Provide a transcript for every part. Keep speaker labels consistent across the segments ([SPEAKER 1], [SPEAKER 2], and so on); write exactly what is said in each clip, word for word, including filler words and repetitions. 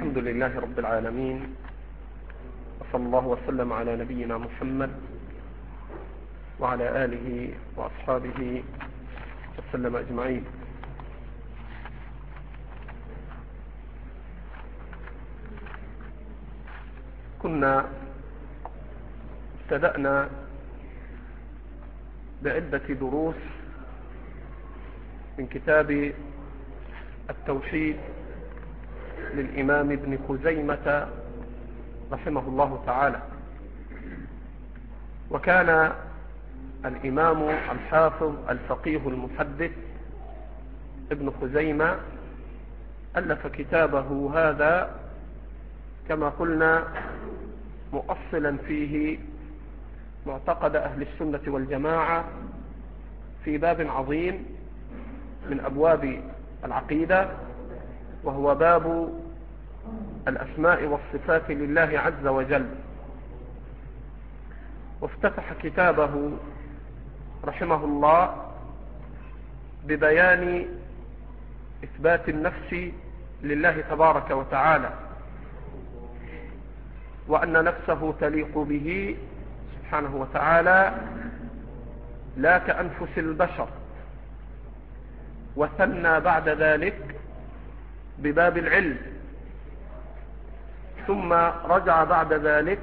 [SPEAKER 1] الحمد لله رب العالمين، وصلى الله وسلم على نبينا محمد وعلى آله وأصحابه وسلم أجمعين. كنا ابتدأنا بعدة دروس من كتاب التوحيد للإمام ابن خزيمة رحمه الله تعالى. وكان الإمام الحافظ الفقيه المحدث ابن خزيمة ألف كتابه هذا كما قلنا مؤصلا فيه معتقد أهل السنة والجماعة في باب عظيم من أبواب العقيدة، وهو باب الأسماء والصفات لله عز وجل. وافتتح كتابه رحمه الله ببيان إثبات النفس لله تبارك وتعالى، وأن نفسه تليق به سبحانه وتعالى لا كأنفس البشر. وثنى بعد ذلك بباب العلم، ثم رجع بعد ذلك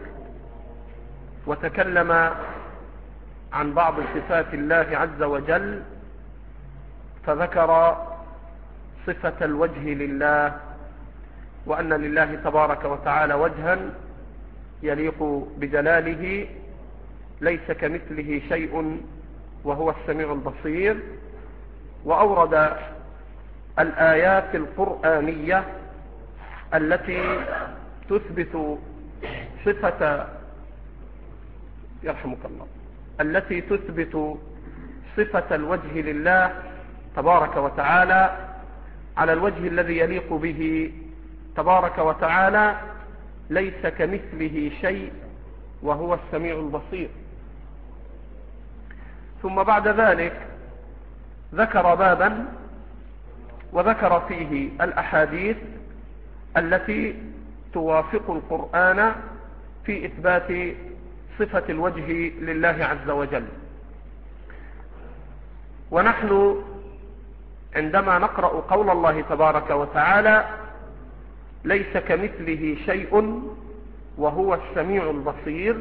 [SPEAKER 1] وتكلم عن بعض صفات الله عز وجل، فذكر صفة الوجه لله، وأن لله تبارك وتعالى وجها يليق بجلاله ليس كمثله شيء وهو السميع البصير. وأورد الآيات القرآنية التي تثبت صفة يرحمك الله التي تثبت صفة الوجه لله تبارك وتعالى على الوجه الذي يليق به تبارك وتعالى ليس كمثله شيء وهو السميع البصير. ثم بعد ذلك ذكر بابا وذكر فيه الأحاديث التي توافق القرآن في إثبات صفة الوجه لله عز وجل. ونحن عندما نقرأ قول الله تبارك وتعالى ليس كمثله شيء وهو السميع البصير،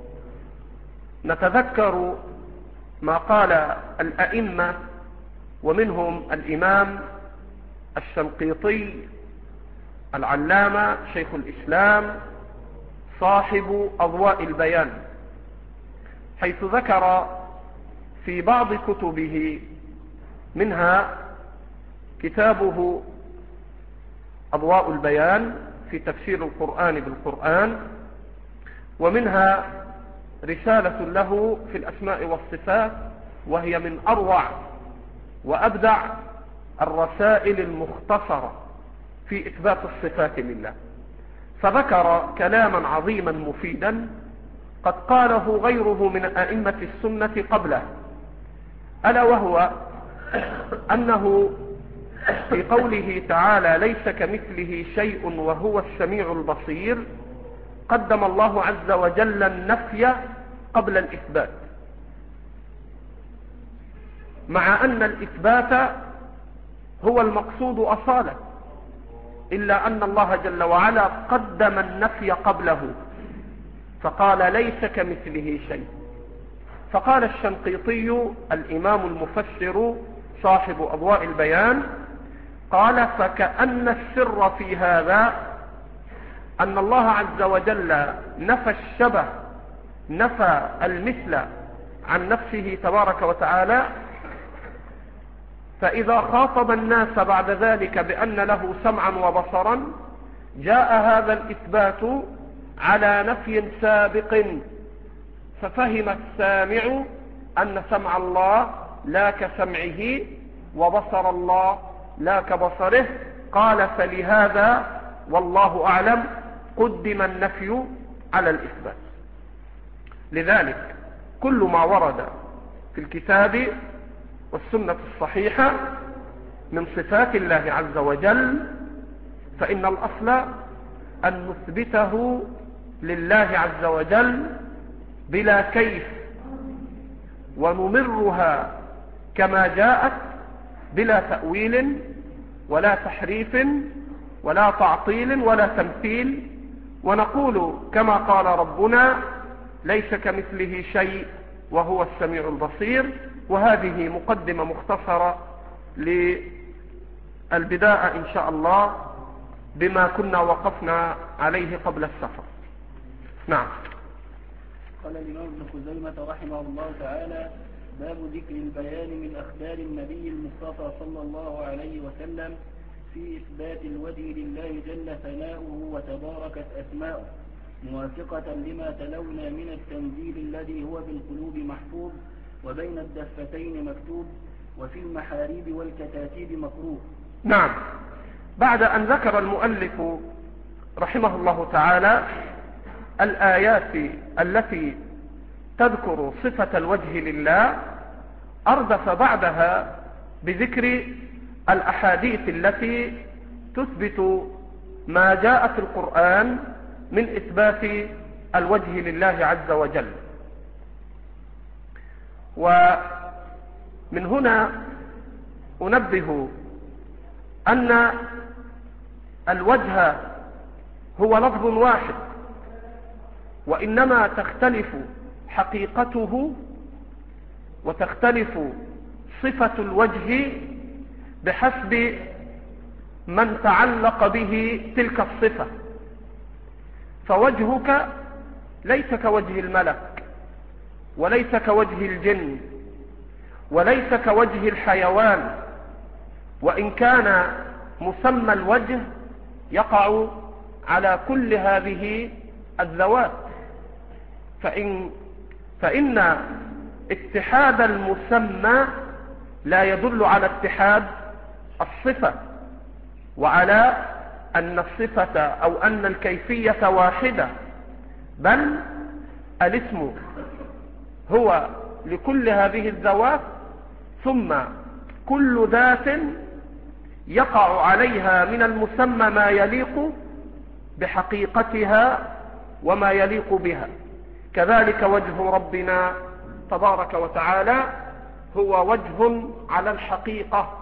[SPEAKER 1] نتذكر ما قال الأئمة، ومنهم الإمام الشنقيطي العلامة شيخ الإسلام صاحب أضواء البيان، حيث ذكر في بعض كتبه، منها كتابه أضواء البيان في تفسير القرآن بالقرآن، ومنها رسالة له في الأسماء والصفات، وهي من أروع وأبدع الرسائل المختصرة في إثبات الصفات لله. فذكر كلاما عظيما مفيدا قد قاله غيره من أئمة السنة قبله، ألا وهو أنه في قوله تعالى ليس كمثله شيء وهو السميع البصير قدم الله عز وجل النفي قبل الإثبات، مع أن الإثبات هو المقصود أصالة، إلا أن الله جل وعلا قدم النفي قبله فقال ليس كمثله شيء. فقال الشنقيطي الإمام المفسر صاحب أضواء البيان، قال فكأن السر في هذا أن الله عز وجل نفى الشبه، نفى المثل عن نفسه تبارك وتعالى، فإذا خاطب الناس بعد ذلك بأن له سمعا وبصرا جاء هذا الإثبات على نفي سابق، ففهم السامع أن سمع الله لا كسمعه وبصر الله لا كبصره. قال فلهذا والله أعلم قدم النفي على الإثبات. لذلك كل ما ورد في الكتاب والسنة الصحيحة من صفات الله عز وجل فإن الأصل أن نثبته لله عز وجل بلا كيف، ونمرها كما جاءت بلا تأويل ولا تحريف ولا تعطيل ولا تمثيل، ونقول كما قال ربنا: ليس كمثله شيء وهو السميع البصير. وهذه مقدمة مختصرة للبداية إن شاء الله بما كنا وقفنا عليه قبل السفر. نعم.
[SPEAKER 2] قال الإمام ابن خزيمة رحمه الله تعالى: باب ذكر البيان من أخبار النبي المصطفى صلى الله عليه وسلم في إثبات الوجه لله جل ثناؤه وتباركت أسماؤه، موافقة لما تلونا من التنزيل الذي هو بالقلوب محفوظ وبين الدفتين مكتوب وفي المحاريب والكتاتيب مكروه.
[SPEAKER 1] نعم. بعد أن ذكر المؤلف رحمه الله تعالى الآيات التي تذكر صفة الوجه لله، أردف بعدها بذكر الأحاديث التي تثبت ما جاء في القرآن من إثبات الوجه لله عز وجل. ومن هنا أنبه أن الوجه هو لفظ واحد، وإنما تختلف حقيقته وتختلف صفة الوجه بحسب من تعلق به تلك الصفة. فوجهك ليس كوجه الملك، وليس كوجه الجن، وليس كوجه الحيوان، وإن كان مسمى الوجه يقع على كل هذه الذوات. فإن, فإن اتحاد المسمى لا يدل على اتحاد الصفة، وعلى أن الصفة أو أن الكيفية واحدة، بل الاسم هو لكل هذه الذوات، ثم كل ذات يقع عليها من المسمى ما يليق بحقيقتها وما يليق بها. كذلك وجه ربنا تبارك وتعالى هو وجه على الحقيقة،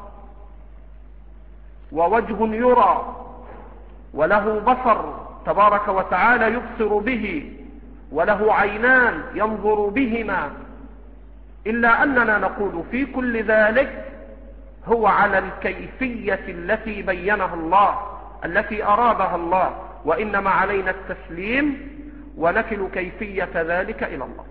[SPEAKER 1] ووجه يرى، وله بصر تبارك وتعالى يبصر به، وله عينان ينظر بهما، إلا أننا نقول في كل ذلك هو على الكيفية التي بينها الله، التي أرادها الله، وإنما علينا التسليم ونكل كيفية ذلك إلى الله.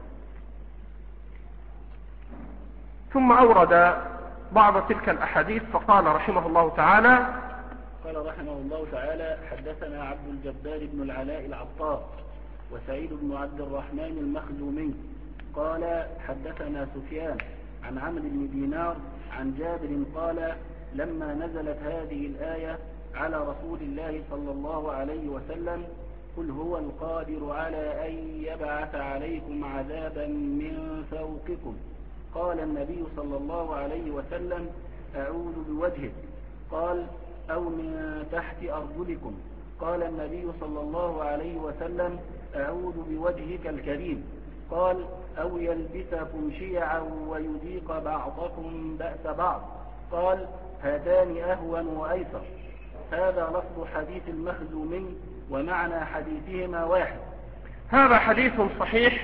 [SPEAKER 1] ثم أورد بعض تلك الأحاديث فقال رحمه الله تعالى:
[SPEAKER 2] قال رحمه الله تعالى: حدثنا عبد الجبار بن العلاء العطار وسعيد بن عبد الرحمن المخزومي قال حدثنا سفيان عن عمرو بن دينار عن جابر قال: لما نزلت هذه الآية على رسول الله صلى الله عليه وسلم: قل هو القادر على أن يبعث عليكم عذابا من فوقكم، قال النبي صلى الله عليه وسلم: أعوذ بوجهك. قال: أو من تحت أرجلكم. قال النبي صلى الله عليه وسلم: أعوذ بوجهك الكريم. قال: أو يلبسكم شيعا ويذيق بعضكم بأس بعض. قال: هاتان أهون وأيسر. هذا لفظ حديث المخزومي، ومعنى حديثهما واحد.
[SPEAKER 1] هذا حديث صحيح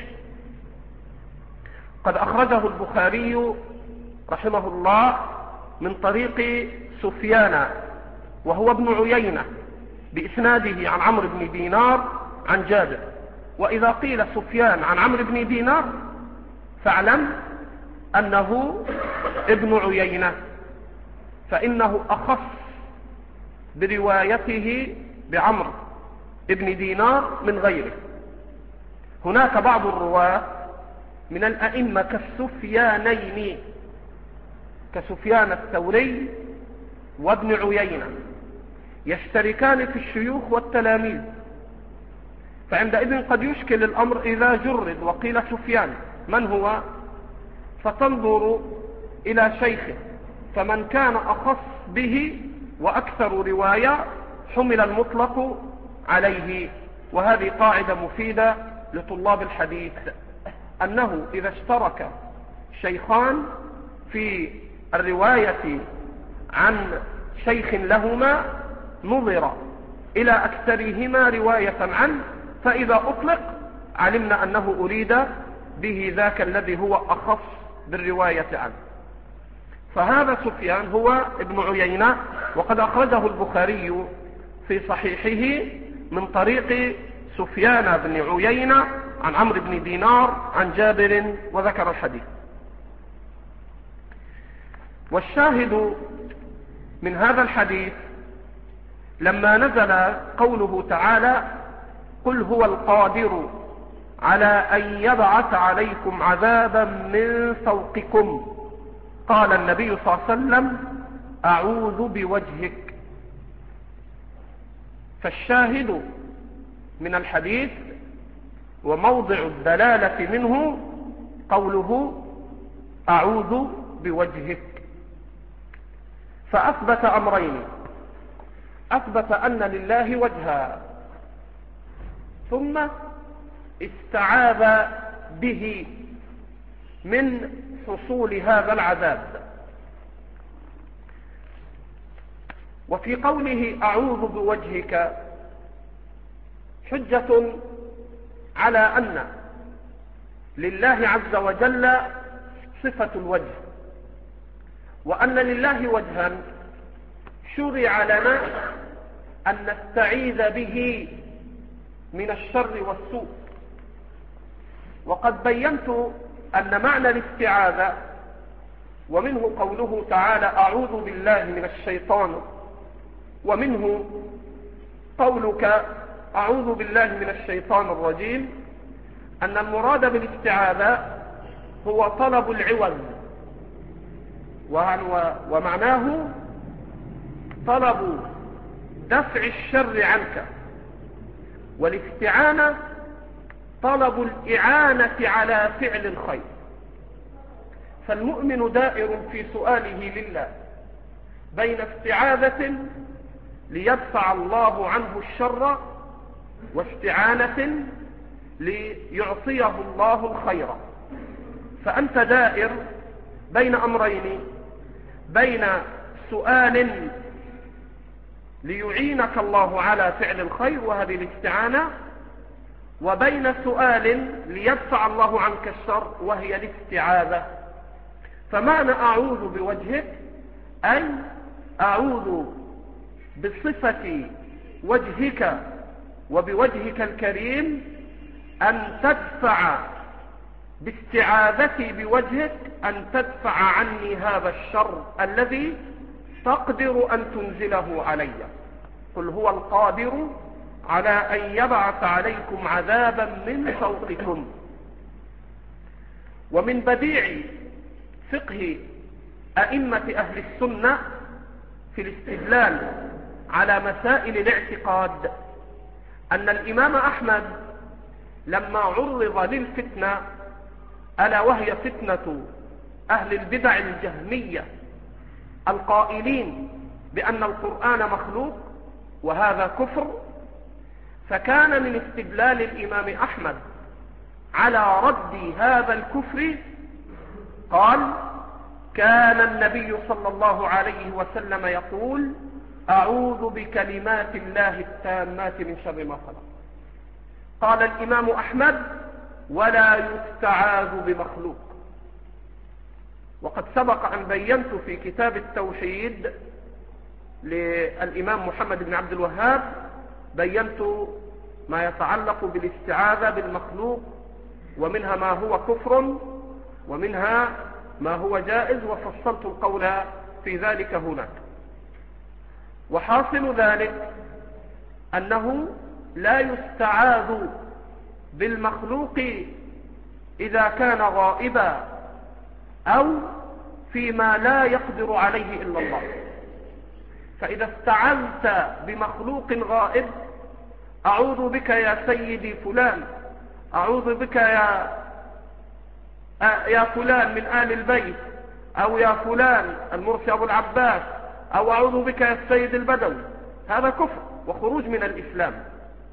[SPEAKER 1] قد أخرجه البخاري رحمه الله من طريق سفيان وهو ابن عيينة بإسناده عن عمرو بن دينار عن جابر. وإذا قيل سفيان عن عمرو بن دينار فاعلم أنه ابن عيينة، فإنه أخص بروايته بعمرو ابن دينار من غيره. هناك بعض الرواة من الأئمة كالسفيانين كسفيان الثوري وابن عيينة يشتركان في الشيوخ والتلاميذ، فعندئذ قد يشكل الأمر إذا جرد وقيل سفيان من هو، فتنظر إلى شيخه، فمن كان أخص به وأكثر رواية حمل المطلق عليه. وهذه قاعدة مفيدة لطلاب الحديث، أنه إذا اشترك شيخان في الرواية عن شيخ لهما نظر إلى أكثرهما رواية عنه، فإذا أطلق علمنا أنه أريد به ذاك الذي هو أخص بالرواية عنه. فهذا سفيان هو ابن عيينة، وقد أخرجه البخاري في صحيحه من طريق سفيان بن عيينة عن عمرو بن دينار عن جابر وذكر الحديث. والشاهد من هذا الحديث لما نزل قوله تعالى: قل هو القادر على أن يبعث عليكم عذابا من فوقكم، قال النبي صلى الله عليه وسلم: أعوذ بوجهك. فالشاهد من الحديث وموضع الدلالة منه قوله: أعوذ بوجهك. فأثبت أمرين: أثبت أن لله وجها، ثم استعاذ به من حصول هذا العذاب. وفي قوله أعوذ بوجهك حجة على أن لله عز وجل صفة الوجه، وأن لله وجها شرع لنا أن نستعيذ به من الشر والسوء. وقد بينت أن معنى الاستعاذة، ومنه قوله تعالى: أعوذ بالله من الشيطان، ومنه قولك: أعوذ بالله من الشيطان الرجيم، أن المراد بالاستعاذة هو طلب العوض، ومعناه طلب دفع الشر عنك، والاستعانة طلب الإعانة على فعل الخير. فالمؤمن دائر في سؤاله لله بين استعاذة ليدفع الله عنه الشر، واستعانة ليعطيه الله الخير. فأنت دائر بين أمرين: بين سؤال ليعينك الله على فعل الخير وهذه الاستعانة، وبين سؤال ليدفع الله عنك الشر وهي الاستعاذة. فمعنى أعوذ بوجهك أي أعوذ بصفة وجهك وبوجهك الكريم أن تدفع باستعاذتي بوجهك، أن تدفع عني هذا الشر الذي تقدر أن تنزله علي. قل هو القادر على أن يبعث عليكم عذابا من فوقكم. ومن بديع فقه أئمة أهل السنة في الاستدلال على مسائل الاعتقاد أن الإمام أحمد لما عرض للفتنة، ألا وهي فتنة أهل البدع الجهمية القائلين بأن القرآن مخلوق وهذا كفر، فكان من استدلال الإمام أحمد على رد هذا الكفر قال: كان النبي صلى الله عليه وسلم يقول: أعوذ بكلمات الله التامات من شر ما خلق. قال الإمام أحمد: ولا يستعاذ بمخلوق. وقد سبق أن بينت في كتاب التوحيد للإمام محمد بن عبد الوهاب، بينت ما يتعلق بالاستعاذة بالمخلوق، ومنها ما هو كفر ومنها ما هو جائز، وفصلت القول في ذلك هناك. وحاصل ذلك أنه لا يستعاذ بالمخلوق إذا كان غائبا أو فيما لا يقدر عليه إلا الله. فإذا استعنت بمخلوق غائب: أعوذ بك يا سيدي فلان، أعوذ بك يا يا فلان من آل البيت، أو يا فلان المرسي أبو العباس، أو أعوذ بك يا السيد البدوي، هذا كفر وخروج من الإسلام.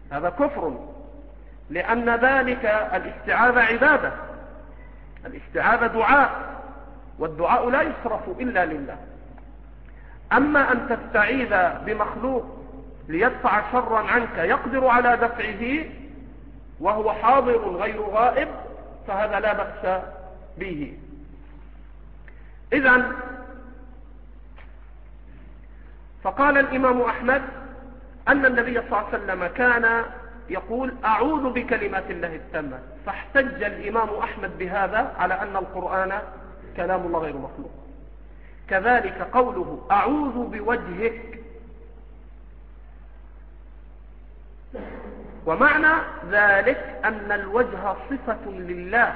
[SPEAKER 1] هذا كفر، لأن ذلك الاستعاذة عبادة، الاستعاذة دعاء، والدعاء لا يصرف إلا لله. أما أن تستعيذ بمخلوق ليدفع شرا عنك يقدر على دفعه وهو حاضر غير غائب، فهذا لا بأس به. إذن فقال الإمام أحمد أن النبي صلى الله عليه وسلم كان يقول أعوذ بكلمات الله التامة، فاحتج الإمام أحمد بهذا على أن القرآن كلام الله غير مخلوق. كذلك قوله أعوذ بوجهك، ومعنى ذلك أن الوجه صفة لله،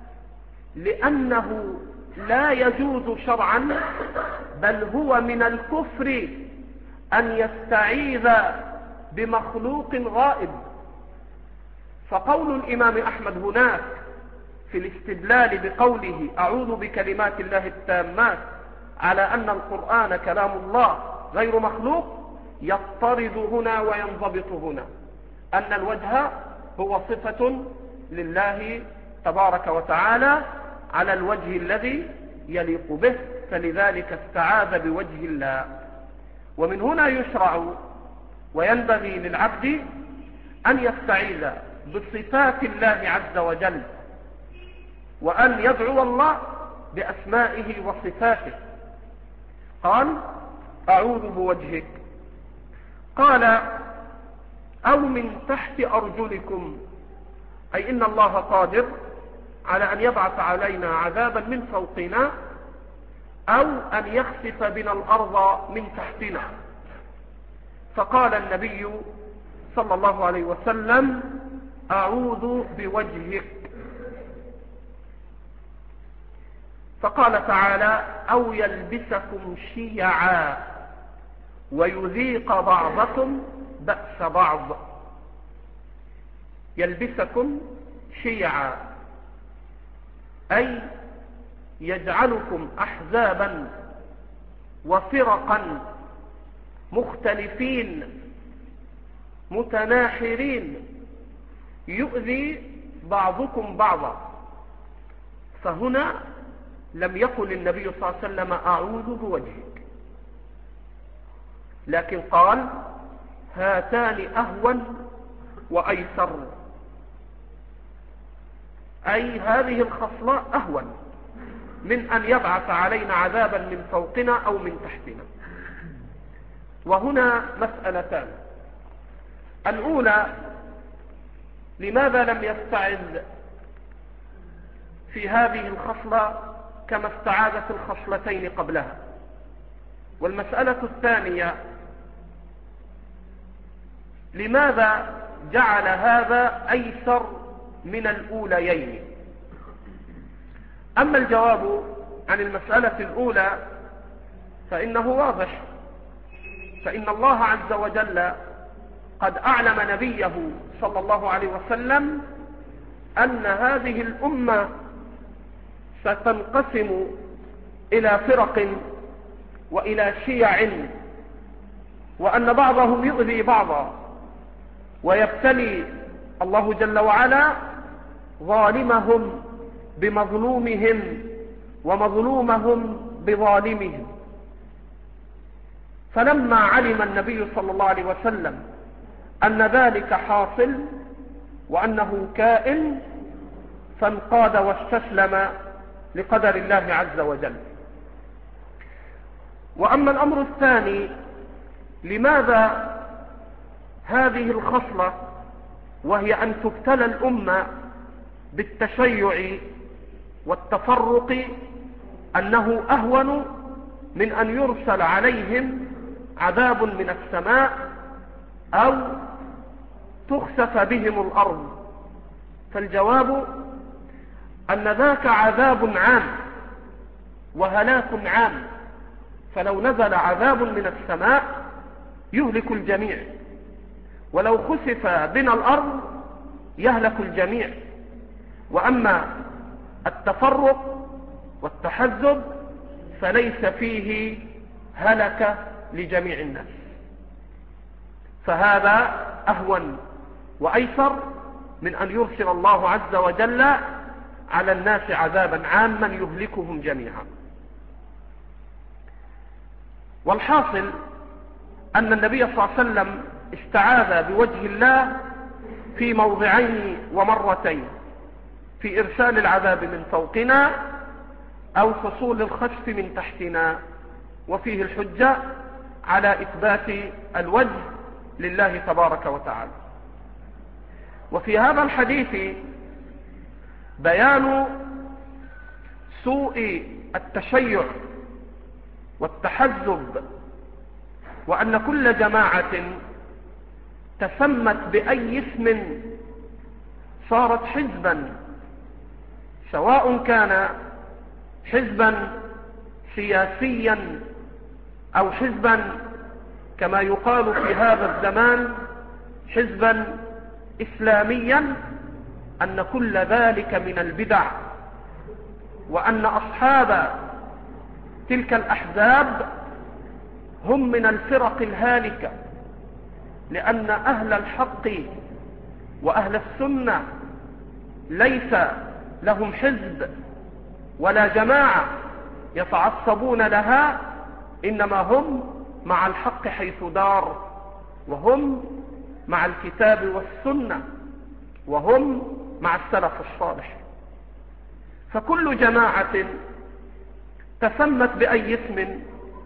[SPEAKER 1] لأنه لا يجوز شرعا بل هو من الكفر أن يستعيذ بمخلوق غائب. فقول الإمام أحمد هناك في الاستدلال بقوله أعوذ بكلمات الله التامات على أن القرآن كلام الله غير مخلوق يضطرد هنا وينضبط هنا، أن الوجه هو صفة لله تبارك وتعالى على الوجه الذي يليق به، فلذلك استعاذ بوجه الله. ومن هنا يشرع وينبغي للعبد أن يستعيذ بصفات الله عز وجل، وأن يدعو الله بأسمائه وصفاته. قال أعوذ بوجهك، قال أو من تحت أرجلكم، أي إن الله قادر على أن يبعث علينا عذابا من فوقنا أو أن يخسف بنا الأرض من تحتنا. فقال النبي صلى الله عليه وسلم أعوذ بوجهك. فقال تعالى أو يلبسكم شيعا ويذيق بعضكم بأس بعض. يلبسكم شيعا أي يجعلكم أحزابا وفرقا مختلفين متناحرين يؤذي بعضكم بعضا. فهنا لم يقل النبي صلى الله عليه وسلم أعوذ بوجهك، لكن قال هاتان أهون وأيسر، أي هذه الخصلة أهون من أن يبعث علينا عذابا من فوقنا أو من تحتنا. وهنا مسألتان. الأولى لماذا لم يستعذ في هذه الخصلة كما استعاذ في الخصلتين قبلها؟ والمسألة الثانية لماذا جعل هذا أيسر من الأوليين؟ أما الجواب عن المسألة الأولى فإنه واضح، فإن الله عز وجل قد أعلم نبيه صلى الله عليه وسلم أن هذه الأمة ستنقسم إلى فرق وإلى شيع، وأن بعضهم يؤذي بعضا، ويبتلي الله جل وعلا ظالمهم بمظلومهم ومظلومهم بظالمهم. فلما علم النبي صلى الله عليه وسلم أن ذلك حاصل وأنه كائن فانقاد واستسلم لقدر الله عز وجل. وأما الأمر الثاني لماذا هذه الخصلة، وهي أن تبتلى الأمة بالتشيع والتفرق، أنه أهون من أن يرسل عليهم عذاب من السماء أو تخسف بهم الأرض؟ فالجواب أن ذاك عذاب عام وهلاك عام، فلو نزل عذاب من السماء يهلك الجميع، ولو خسف بنا الأرض يهلك الجميع. وأما التفرق والتحزب فليس فيه هلك لجميع الناس، فهذا أهون وأيسر من أن يرسل الله عز وجل على الناس عذابا عاما يهلكهم جميعا. والحاصل أن النبي صلى الله عليه وسلم استعاذ بوجه الله في موضعين ومرتين، في إرسال العذاب من فوقنا أو حصول الخسف من تحتنا، وفيه الحجة على إثبات الوجه لله تبارك وتعالى. وفي هذا الحديث بيان سوء التشيع والتحزب، وأن كل جماعة تسمت بأي اسم صارت حزبا، سواء كان حزبا سياسيا أو حزبا كما يقال في هذا الزمان حزبا إسلاميا، أن كل ذلك من البدع، وأن أصحاب تلك الأحزاب هم من الفرق الهالكة، لأن أهل الحق وأهل السنة ليس لهم حزب ولا جماعة يتعصبون لها، إنما هم مع الحق حيث دار، وهم مع الكتاب والسنة، وهم مع السلف الصالح. فكل جماعة تسمت بأي اسم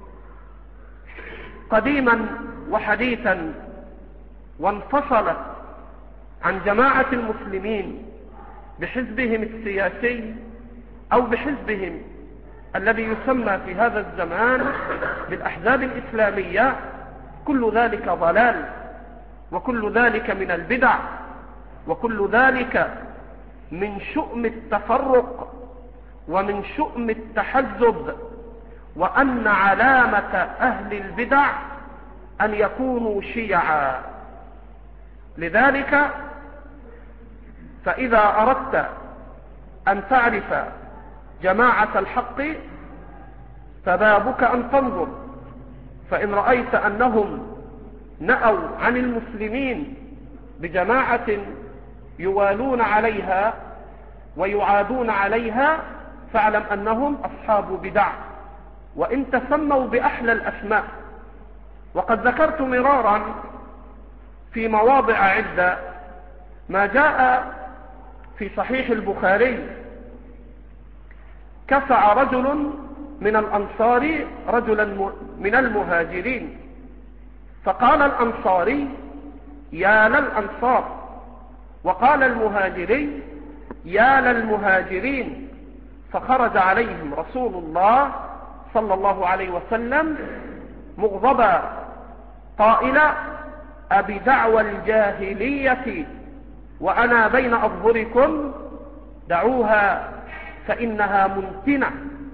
[SPEAKER 1] قديما وحديثا وانفصلت عن جماعة المسلمين بحزبهم السياسي أو بحزبهم الذي يسمى في هذا الزمان بالأحزاب الإسلامية، كل ذلك ضلال، وكل ذلك من البدع، وكل ذلك من شؤم التفرق ومن شؤم التحزب، وأن علامة أهل البدع أن يكونوا شيعا. لذلك فإذا أردت أن تعرف جماعة الحق فبابك أن تنظر، فإن رأيت أنهم نأوا عن المسلمين بجماعة يوالون عليها ويعادون عليها، فاعلم أنهم أصحاب بدع، وإن تسموا بأحلى الأسماء. وقد ذكرت مرارا في مواضع عدة ما جاء في صحيح البخاري: كسع رجل من الأنصار رجلا من المهاجرين، فقال الأنصاري: يا للأنصار، وقال المهاجري: يا للمهاجرين. فخرج عليهم رسول الله صلى الله عليه وسلم مغضبا قائلا: أبدعوى الجاهلية وأنا بين أظهركم دعوها فإنها منتنة.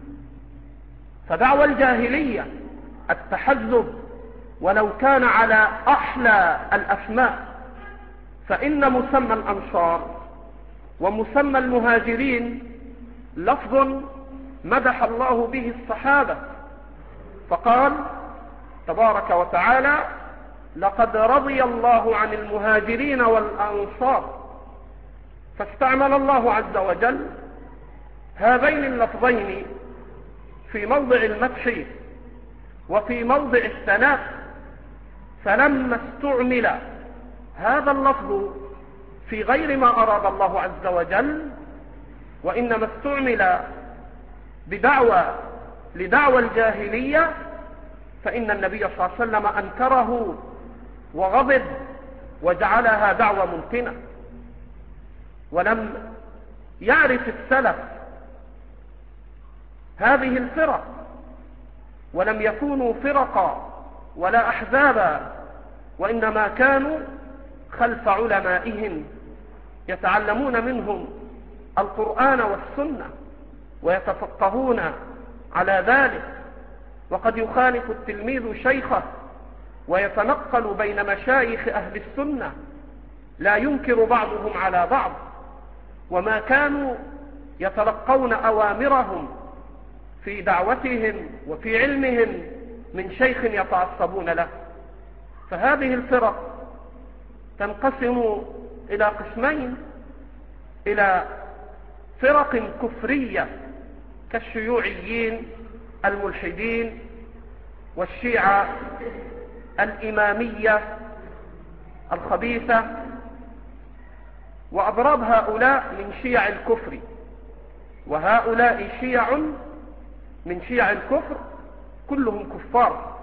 [SPEAKER 1] فدعوى الجاهلية التحزب ولو كان على أحلى الأسماء، فإن مسمى الأنصار ومسمى المهاجرين لفظ مدح الله به الصحابة، فقال تبارك وتعالى: لقد رضي الله عن المهاجرين والأنصار. فاستعمل الله عز وجل هذين اللفظين في موضع المدح وفي موضع الثناء. فلما استعمل هذا اللفظ في غير ما أراد الله عز وجل، وإنما استعمل بدعوى لدعوى الجاهلية، فإن النبي صلى الله عليه وسلم أنكره وغضب وجعلها دعوى منتنة. ولم يعرف السلف هذه الفرق، ولم يكونوا فرقا ولا أحزابا، وإنما كانوا خلف علمائهم يتعلمون منهم القرآن والسنة ويتفقهون على ذلك. وقد يخالف التلميذ شيخه ويتنقل بين مشايخ أهل السنة، لا ينكر بعضهم على بعض، وما كانوا يتلقون أوامرهم في دعوتهم وفي علمهم من شيخ يتعصبون له. فهذه الفرق تنقسم إلى قسمين، إلى فرق كفرية كالشيوعيين الملحدين والشيعة الإمامية الخبيثة، وأضراب هؤلاء من شيع الكفر، وهؤلاء شيع من شيع الكفر كلهم كفار،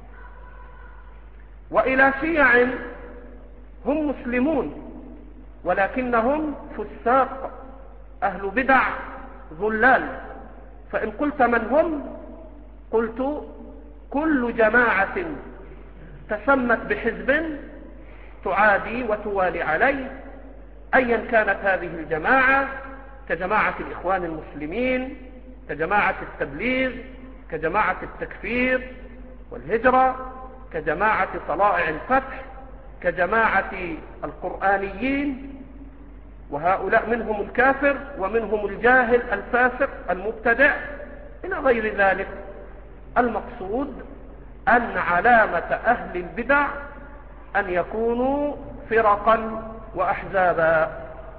[SPEAKER 1] وإلى شيع هم مسلمون ولكنهم فساق أهل بدع ضلال. فإن قلت من هم؟ قلت كل جماعة تسمت بحزب تعادي وتوالي عليه، أيا كانت هذه الجماعة، كجماعة الإخوان المسلمين، كجماعة التبليغ، كجماعة التكفير والهجرة، كجماعة طلائع الفتح، كجماعة القرآنيين، وهؤلاء منهم الكافر ومنهم الجاهل الفاسق المبتدع إلى غير ذلك. المقصود أن علامة أهل البدع أن يكونوا فرقا وأحزابا.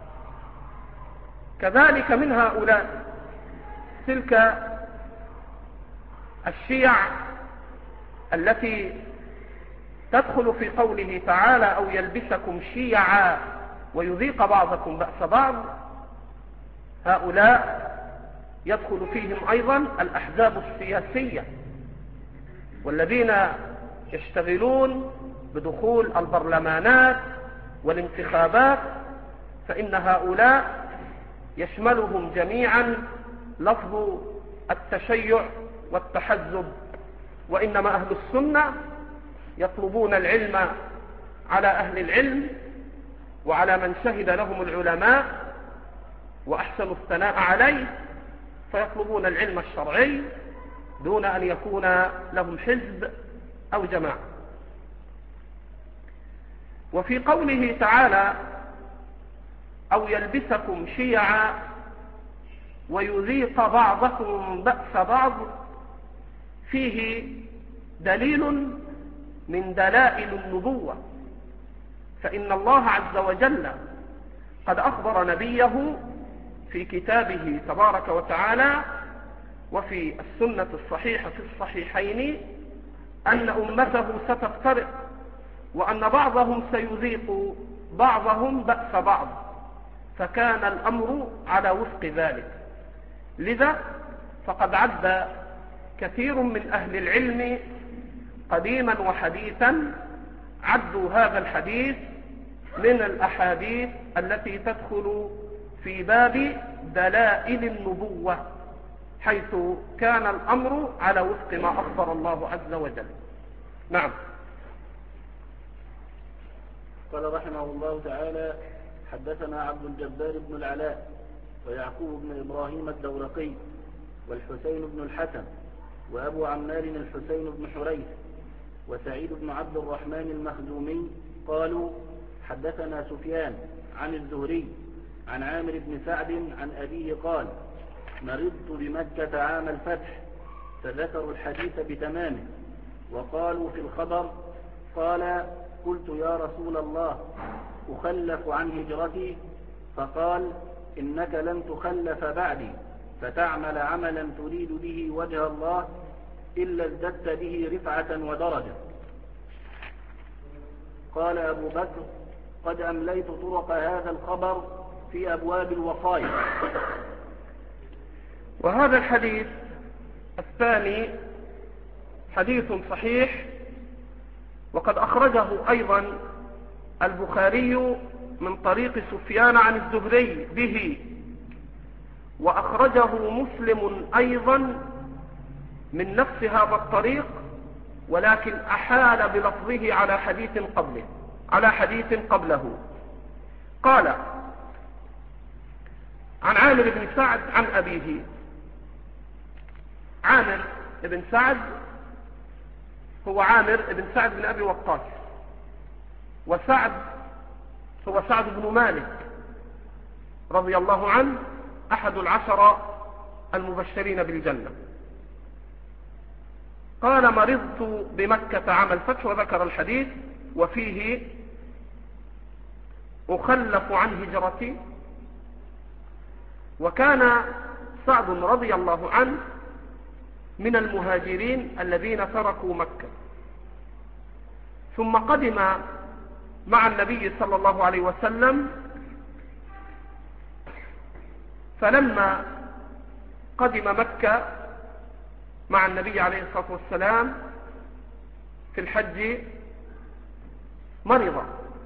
[SPEAKER 1] كذلك من هؤلاء تلك الشيع التي تدخل في قوله تعالى أو يلبسكم شيعا ويذيق بعضكم بأس بعض. هؤلاء يدخل فيهم أيضا الأحزاب السياسية والذين يشتغلون بدخول البرلمانات والانتخابات، فإن هؤلاء يشملهم جميعا لفظ التشيع والتحزب، وإنما أهل السنة يطلبون العلم على أهل العلم وعلى من شهد لهم العلماء وأحسنوا الثناء عليه، فيطلبون العلم الشرعي دون أن يكون لهم حزب أو جماعة. وفي قوله تعالى أو يلبسكم شيعا ويذيق بعضكم بأس بعض فيه دليل من دلائل النبوة، فإن الله عز وجل قد أخبر نبيه في كتابه تبارك وتعالى وفي السنة الصحيحة في الصحيحين أن أمته ستفترق وأن بعضهم سيذيق بعضهم بأس بعض، فكان الأمر على وفق ذلك. لذا فقد عد كثير من أهل العلم قديما وحديثا عدوا هذا الحديث من الأحاديث التي تدخل في باب دلائل النبوة، حيث كان الأمر على وفق ما أخبر الله عز وجل. نعم.
[SPEAKER 2] قال رحمه الله تعالى: حدثنا عبد الجبار بن العلاء ويعقوب بن إبراهيم الدورقي والحسين بن الحسن وأبو عمار الحسين بن حريث وسعيد بن عبد الرحمن المخزومي قالوا: حدثنا سفيان عن الزهري عن عامر بن سعد عن أبيه قال: مرضت بمكة عام الفتح، فذكروا الحديث بتمامه، وقالوا في الخبر: قال: قلت يا رسول الله أخلف عن هجرتي؟ فقال: إنك لن تخلف بعدي فتعمل عملا تريد به وجه الله إلا ازددت به رفعة ودرجة. قال أبو بكر: قد أمليت طرق هذا الخبر في أبواب الوصايا.
[SPEAKER 1] وهذا الحديث الثاني حديث صحيح، وقد أخرجه أيضا البخاري من طريق سفيان عن الزهري به، وأخرجه مسلم أيضا من نفس هذا الطريق، ولكن أحال بلفظه على حديث قبله على حديث قبله. قال: عن عامر بن سعد عن أبيه. عامر بن سعد هو عامر بن سعد بن أبي وقاص، وسعد هو سعد بن مالك رضي الله عنه، أحد العشرة المبشرين بالجنة. قال: مرضت بمكة عام الفتح، وذكر الحديث وفيه أخلف عن هجرتي. وكان سعد رضي الله عنه من المهاجرين الذين تركوا مكة، ثم قدم مع النبي صلى الله عليه وسلم. فلما قدم مكة مع النبي عليه الصلاة والسلام في الحج مرض،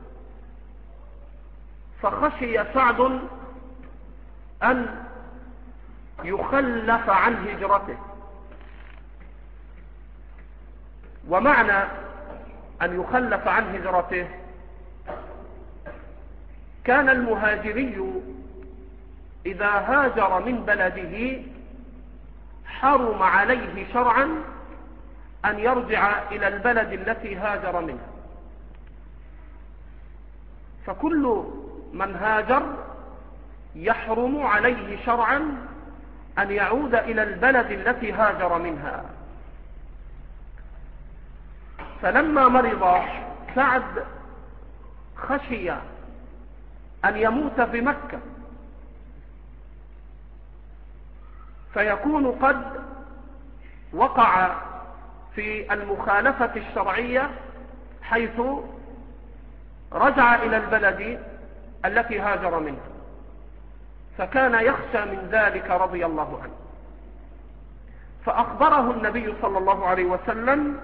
[SPEAKER 1] فخشي سعد أن يخلف عن هجرته. ومعنى أن يخلف عن هجرته، كان المهاجري إذا هاجر من بلده حرم عليه شرعا أن يرجع إلى البلد التي هاجر منها، فكل من هاجر يحرم عليه شرعا أن يعود إلى البلد التي هاجر منها. فلما مرض سعد خشي أن يموت في مكة، فيكون قد وقع في المخالفة الشرعية حيث رجع إلى البلد التي هاجر منها، فكان يخشى من ذلك رضي الله عنه. فأخبره النبي صلى الله عليه وسلم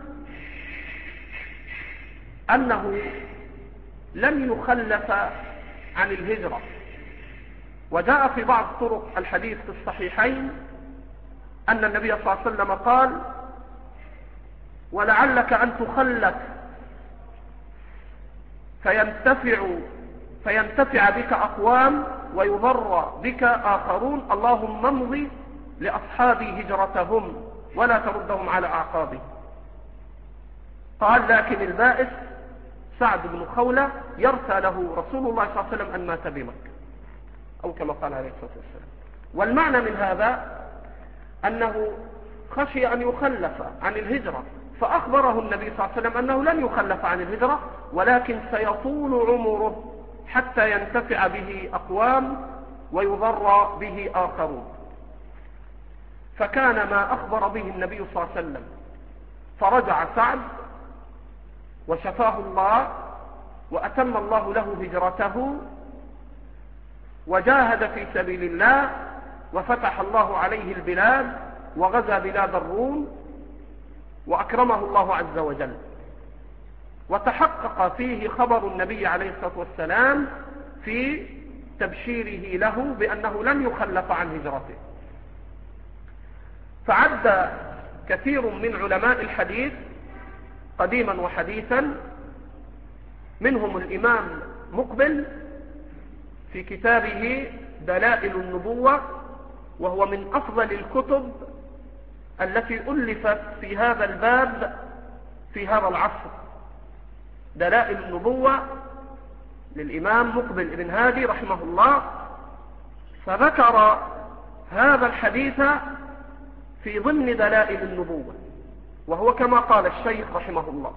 [SPEAKER 1] أنه لن يخلف عن الهجرة. وجاء في بعض طرق الحديث في الصحيحين أن النبي صلى الله عليه وسلم قال: ولعلك أن تخلف فينتفع, فينتفع بك أقوام ويضر بك آخرون، اللهم امض لأصحابي هجرتهم ولا تردهم على أعقابهم. قال: لكن البائس سعد بن خولة يرثى له رسول الله صلى الله عليه وسلم أن مات بمكة، أو كما قال عليه الصلاة والسلام. والمعنى من هذا أنه خشي أن يخلف عن الهجرة، فأخبره النبي صلى الله عليه وسلم أنه لن يخلف عن الهجرة، ولكن سيطول عمره حتى ينتفع به أقوام ويضر به آخرون. فكان ما أخبر به النبي صلى الله عليه وسلم، فرجع سعد وشفاه الله وأتم الله له هجرته وجاهد في سبيل الله وفتح الله عليه البلاد وغزا بلاد الروم وأكرمه الله عز وجل، وتحقق فيه خبر النبي عليه الصلاة والسلام في تبشيره له بأنه لن يخلف عن هجرته. فعد كثير من علماء الحديث قديما وحديثا، منهم الإمام مقبل في كتابه دلائل النبوة، وهو من أفضل الكتب التي ألفت في هذا الباب في هذا العصر. دلائل النبوة للإمام مقبل بن هادي رحمه الله، فذكر هذا الحديث في ضمن دلائل النبوة، وهو كما قال الشيخ رحمه الله: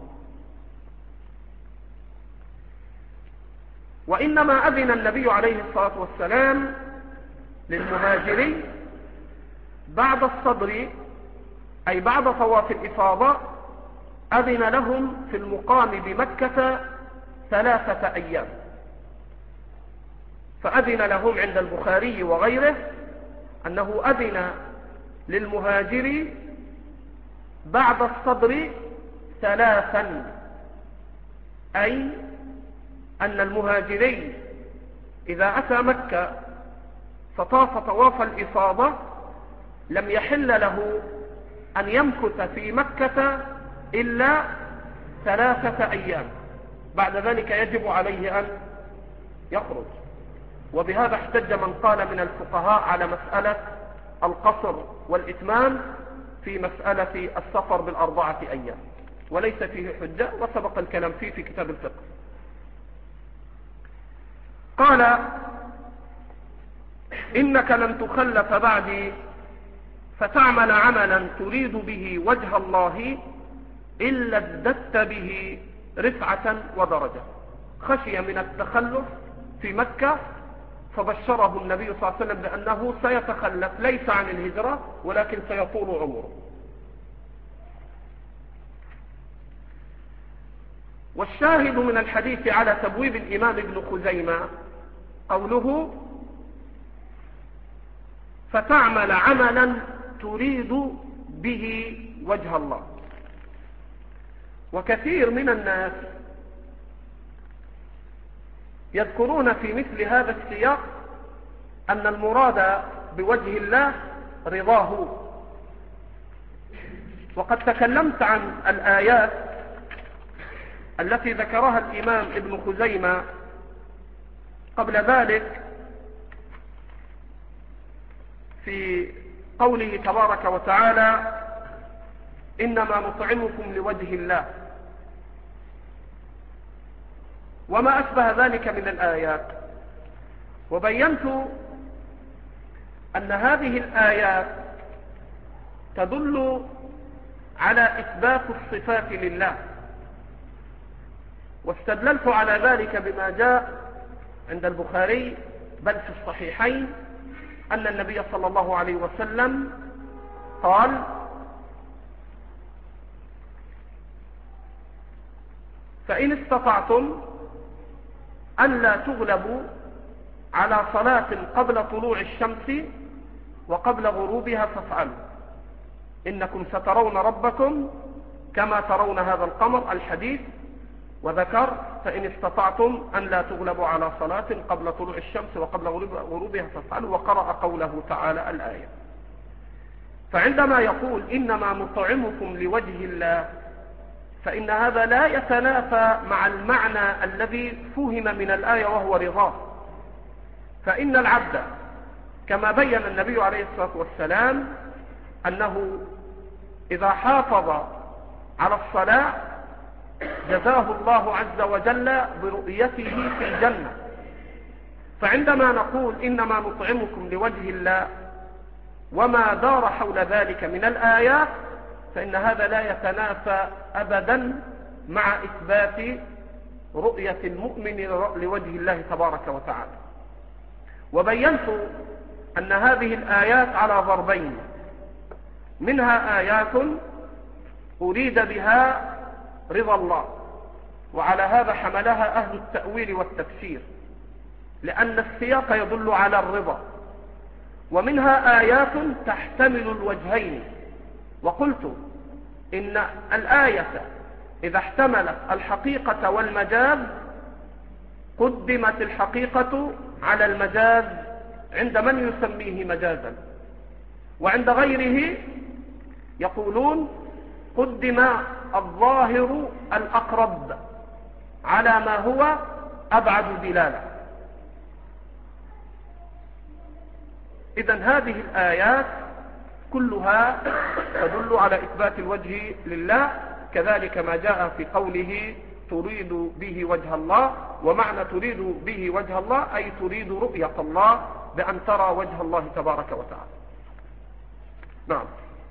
[SPEAKER 1] وإنما أذن النبي عليه الصلاة والسلام للمهاجرين بعد الصدر، أي بعد طواف الإفاضة، أذن لهم في المقام بمكة ثلاثة أيام. فأذن لهم عند البخاري وغيره أنه أذن للمهاجر بعد الصدر ثلاثا، أي أن المهاجرين إذا أتى مكة فطاف طواف الإفاضة لم يحل له أن يمكث في مكة إلا ثلاثة أيام، بعد ذلك يجب عليه أن يخرج. وبهذا احتج من قال من الفقهاء على مسألة القصر والإتمام في مسألة السفر بالأربعة أيام، وليس فيه حجة، وسبق الكلام فيه في كتاب الفقه. قال: إنك لن تخلف بعدي فتعمل عملا تريد به وجه الله إلا ازددت به رفعة ودرجة. خشي من التخلف في مكة، فبشره النبي صلى الله عليه وسلم بأنه سيتخلف ليس عن الهجرة ولكن سيطول عمره. والشاهد من الحديث على تبويب الإمام ابن خزيمة قوله: فتعمل عملا تريد به وجه الله. وكثير من الناس يذكرون في مثل هذا السياق أن المراد بوجه الله رضاه. وقد تكلمت عن الآيات التي ذكرها الإمام ابن خزيمة قبل ذلك في قوله تبارك وتعالى: إنما نطعمكم لوجه الله، وما أشبه ذلك من الآيات. وبينت أن هذه الآيات تدل على إثبات الصفات لله، واستدللت على ذلك بما جاء عند البخاري بل في الصحيحين أن النبي صلى الله عليه وسلم قال: فإن استطعتم أن لا تغلبوا على صلاة قبل طلوع الشمس وقبل غروبها فافعلوا، إنكم سترون ربكم كما ترون هذا القمر، الحديث. وذكر: فإن استطعتم أن لا تغلبوا على صلاة قبل طلوع الشمس وقبل غروبها فافعلوا، وقرأ قوله تعالى الآية. فعندما يقول إنما نطعمكم لوجه الله، فإن هذا لا يتنافى مع المعنى الذي فهم من الآية وهو رضاه. فإن العبد كما بين النبي عليه الصلاة والسلام أنه إذا حافظ على الصلاة جزاه الله عز وجل برؤيته في الجنة. فعندما نقول إنما نطعمكم لوجه الله وما دار حول ذلك من الآيات، فإن هذا لا يتنافى أبدا مع إثبات رؤية المؤمن لوجه الله تبارك وتعالى. وبينت أن هذه الآيات على ضربين: منها آيات أريد بها رضا الله، وعلى هذا حملها أهل التأويل والتفسير، لأن السياق يدل على الرضا. ومنها آيات تحتمل الوجهين، وقلت إن الآية إذا احتملت الحقيقة والمجاز قدمت الحقيقة على المجاز عند من يسميه مجازا، وعند غيره يقولون قدم الظاهر الأقرب على ما هو أبعد دلالة. إذن هذه الآيات كلها تدل على إثبات الوجه لله، كذلك ما جاء في قوله تريد به وجه الله. ومعنى تريد به وجه الله أي تريد رؤية الله، بأن ترى وجه الله تبارك وتعالى. نعم.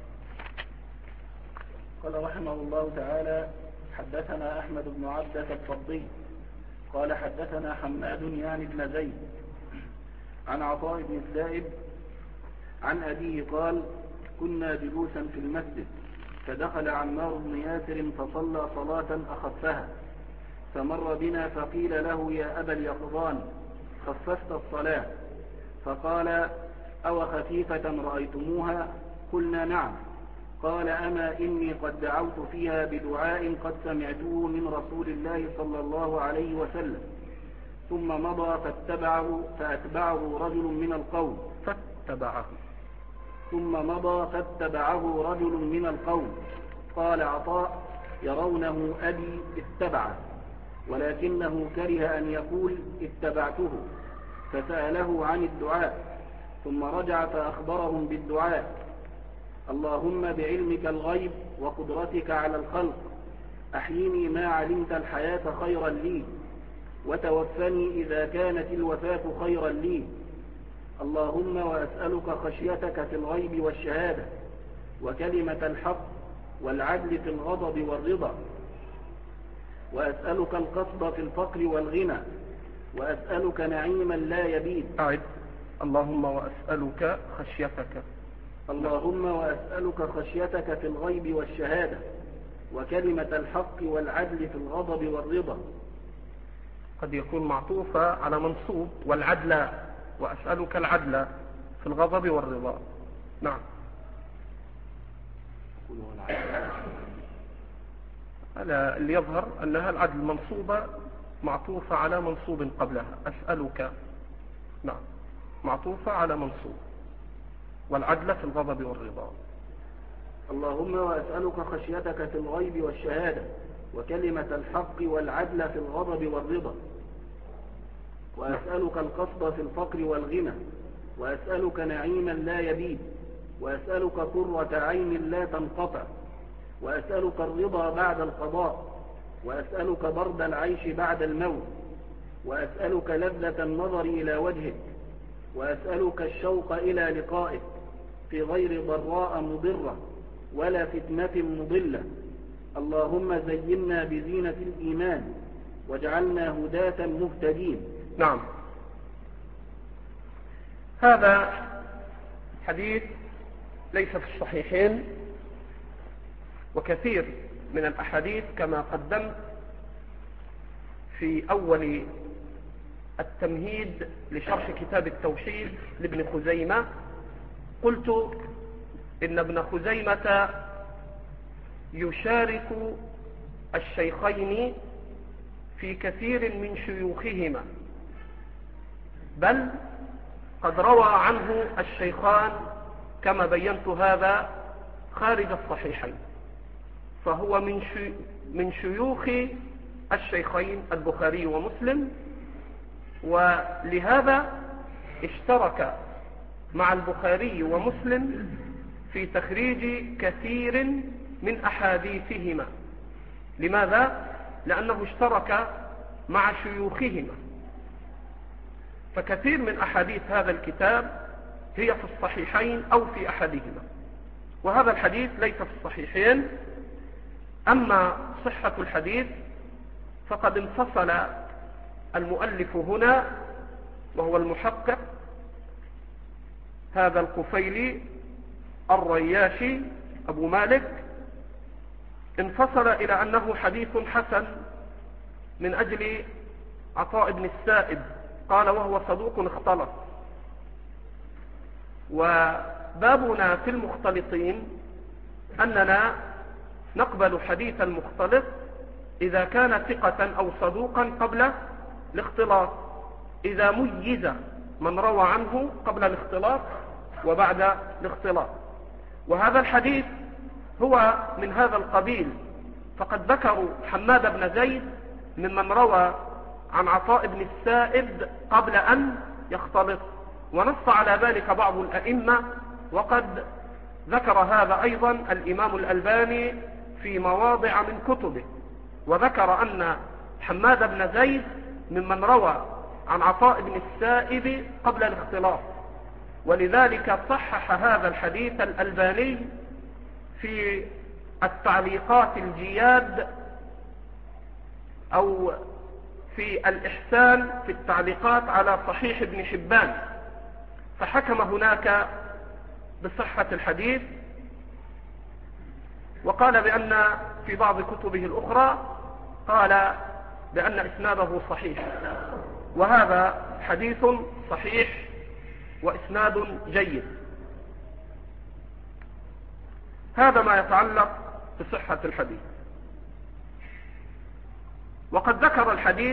[SPEAKER 2] قال رحمه الله تعالى: حدثنا أحمد بن عبدة الضبي قال حدثنا حماد يعني بن زيد عن عطاء بن السائب عن أبيه قال: كنا جلوسا في المسجد فدخل عمار بن ياسر فصلى صلاة أخفها، فمر بنا فقيل له: يا أبا اليقظان خففت الصلاة؟ فقال: أو خفيفة رأيتموها؟ قلنا: نعم. قال: أما إني قد دعوت فيها بدعاء قد سمعته من رسول الله صلى الله عليه وسلم. ثم مضى فاتبعه فأتبعه رجل من القوم
[SPEAKER 1] فاتبعه
[SPEAKER 2] ثم مضى فاتبعه رجل من القوم. قال عطاء: يرونه أبي اتبعه، ولكنه كره أن يقول اتبعته، فسأله عن الدعاء، ثم رجع فأخبرهم بالدعاء: اللهم بعلمك الغيب وقدرتك على الخلق أحيني ما علمت الحياة خيرا لي، وتوفني إذا كانت الوفاة خيرا لي. اللهم وأسألك خشيتك في الغيب والشهادة، وكلمة الحق والعدل في الغضب والرضا، وأسألك القصد في الفقر والغنى، وأسألك نعيما لا يبيد.
[SPEAKER 1] أعد. اللهم وأسألك خشيتك.
[SPEAKER 2] اللهم وأسألك خشيتك في الغيب والشهادة، وكلمة الحق والعدل في الغضب والرضا.
[SPEAKER 1] قد يكون معطوفة على منصوب، والعدل، وأسألك العدل في الغضب والرضا. نعم. هذا اللي يظهر أنها العدل منصوبة معطوفة على منصوب قبلها. أسألك، نعم، معطوفة على منصوب، والعدل في الغضب والرضا.
[SPEAKER 2] اللهم وأسألك خشيتك في الغيب والشهادة، وكلمة الحق والعدل في الغضب والرضا. وأسألك القصد في الفقر والغنى، وأسألك نعيما لا يبيد، وأسألك قرة عين لا تنقطع، وأسألك الرضا بعد القضاء، وأسألك برد العيش بعد الموت، وأسألك لذة النظر إلى وجهك، وأسألك الشوق إلى لقائك في غير ضراء مضرة ولا فتنة مضلة. اللهم زينا بزينة الإيمان، واجعلنا هداة مهتدين.
[SPEAKER 1] نعم. هذا حديث ليس في الصحيحين، وكثير من الأحاديث كما قدمت في أول التمهيد لشرح كتاب التوحيد لابن خزيمة، قلت إن ابن خزيمة يشارك الشيخين في كثير من شيوخهما، بل قد روى عنه الشيخان كما بينت هذا خارج الصحيحين، فهو من من شيوخ الشيخين البخاري ومسلم، ولهذا اشترك مع البخاري ومسلم في تخريج كثير من أحاديثهما. لماذا؟ لأنه اشترك مع شيوخهما، فكثير من أحاديث هذا الكتاب هي في الصحيحين أو في أحدهما، وهذا الحديث ليس في الصحيحين. أما صحة الحديث فقد انفصل المؤلف هنا، وهو المحقق هذا القفيلي الرياشي أبو مالك، انفصل إلى أنه حديث حسن من أجل عطاء بن السائب، قال وهو صدوق اختلط. وبابنا في المختلطين أننا نقبل حديث المختلط إذا كان ثقة أو صدوقا قبل الاختلاط، إذا ميز من روى عنه قبل الاختلاط وبعد الاختلاط. وهذا الحديث هو من هذا القبيل، فقد ذكروا حماد بن زيد ممن روى عن عطاء بن السائب قبل أن يختلط، ونص على ذلك بعض الأئمة، وقد ذكر هذا أيضا الإمام الألباني في مواضع من كتبه، وذكر أن حماد بن زيد ممن روى عن عطاء بن السائب قبل الاختلاط، ولذلك صحح هذا الحديث الألباني في التعليقات الجياد أو في الإحسان في التعليقات على صحيح ابن حبان، فحكم هناك بصحة الحديث، وقال بأن في بعض كتبه الأخرى قال بأن إسناده صحيح، وهذا حديث صحيح وإسناد جيد. هذا ما يتعلق بصحة الحديث. وقد ذكر الحديث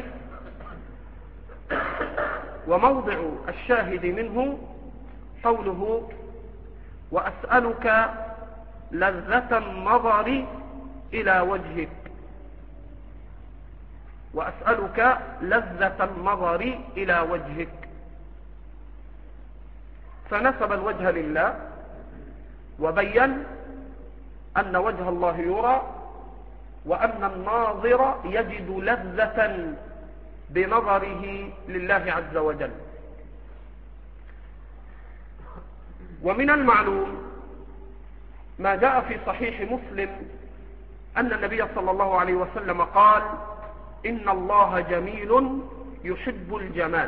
[SPEAKER 1] وموضع الشاهد منه قوله وأسألك لذة النظر إلى وجهك، وأسألك لذة النظر إلى وجهك، فنسب الوجه لله وبين أن وجه الله يرى، وأن الناظر يجد لذة بنظره لله عز وجل. ومن المعلوم ما جاء في صحيح مسلم أن النبي صلى الله عليه وسلم قال إن الله جميل يحب الجمال.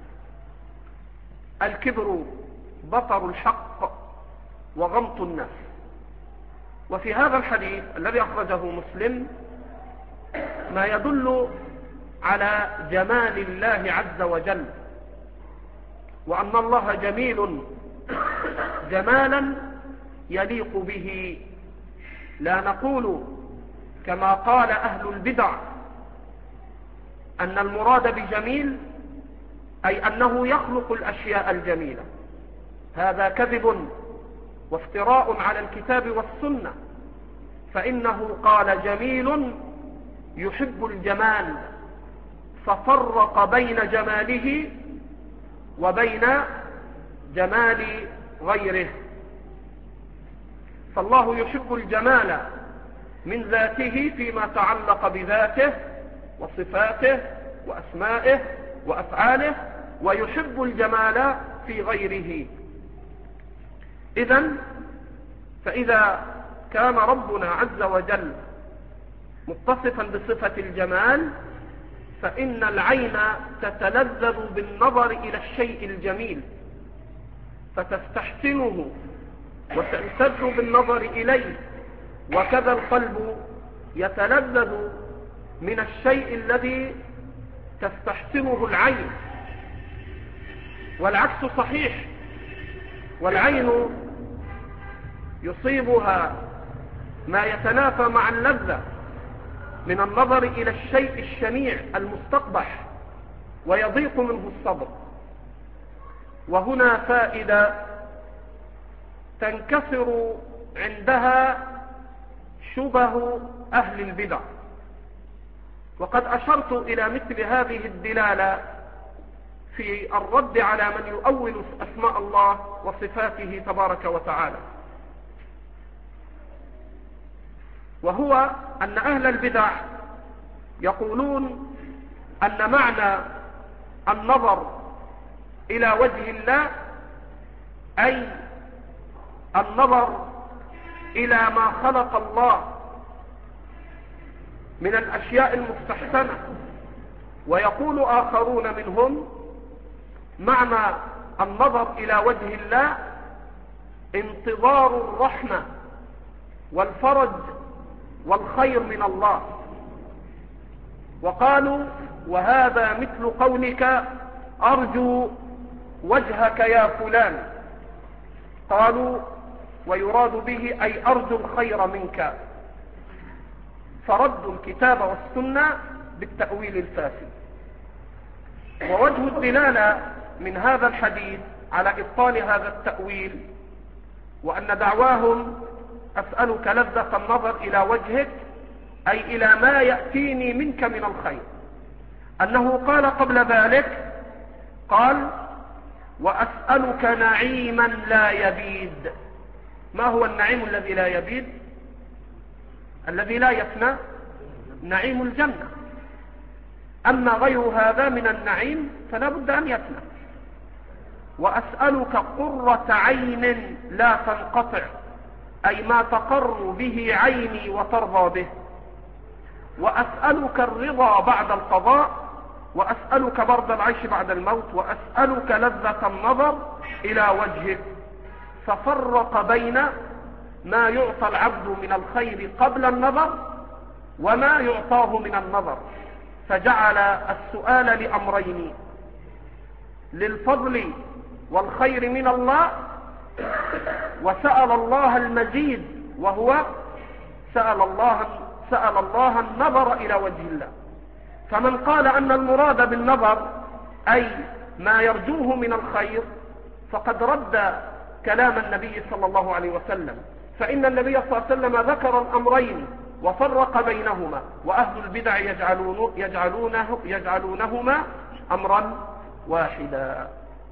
[SPEAKER 1] الكبر بطر الحق وغمط الناس. وفي هذا الحديث الذي أخرجه مسلم ما يدل على جمال الله عز وجل، وأن الله جميل جمالا يليق به، لا نقول كما قال أهل البدع أن المراد بجميل أي أنه يخلق الأشياء الجميلة. هذا كذب وافتراء على الكتاب والسنة، فإنه قال جميل يحب الجمال، ففرق بين جماله وبين جمال غيره. فالله يحب الجمال من ذاته فيما تعلق بذاته وصفاته وأسمائه وأفعاله، ويحب الجمال في غيره. إذن فإذا كان ربنا عز وجل متصفا بصفة الجمال، فإن العين تتلذذ بالنظر إلى الشيء الجميل فتستحسنه وتلتذ بالنظر إليه، وكذا القلب يتلذذ من الشيء الذي تستحسنه العين، والعكس صحيح. والعين يصيبها ما يتنافى مع اللذة من النظر إلى الشيء الشنيع المستقبح ويضيق منه الصبر. وهنا فائدة تنكسر عندها شبه أهل البدع، وقد أشرت إلى مثل هذه الدلالة في الرد على من يؤول أسماء الله وصفاته تبارك وتعالى. وهو أن أهل البدع يقولون أن معنى النظر إلى وجه الله أي النظر إلى ما خلق الله من الأشياء المستحسنة. ويقول آخرون منهم معنى النظر إلى وجه الله انتظار الرحمة والفرج والخير من الله. وقالوا وهذا مثل قولك أرجو وجهك يا فلان، قالوا ويراد به أي أرجو الخير منك، فردوا الكتاب والسنة بالتأويل الفاسد. ووجه الدلالة من هذا الحديث على إبطال هذا التأويل وأن دعواهم أسألك لذة النظر إلى وجهك أي إلى ما يأتيني منك من الخير، أنه قال قبل ذلك قال وأسألك نعيما لا يبيد. ما هو النعيم الذي لا يبيد؟ الذي لا يفنى، نعيم الجنة. أما غير هذا من النعيم فلا بد أن يفنى. وأسألك قرة عين لا تنقطع أي ما تقر به عيني وترضى به. وأسألك الرضا بعد القضاء، وأسألك برد العيش بعد الموت، وأسألك لذة النظر إلى وجهك. ففرق بين ما يعطى العبد من الخير قبل النظر وما يعطاه من النظر، فجعل السؤال لأمرين: للفضل والخير من الله، وسأل الله المزيد وهو سأل الله, سأل الله النظر إلى وجه الله. فمن قال أن المراد بالنظر أي ما يرجوه من الخير فقد رد كلام النبي صلى الله عليه وسلم، فإن النبي صلى الله عليه وسلم ذكر الأمرين وفرق بينهما، وأهل البدع يجعلون يجعلونه يجعلونهما أمرا واحدا.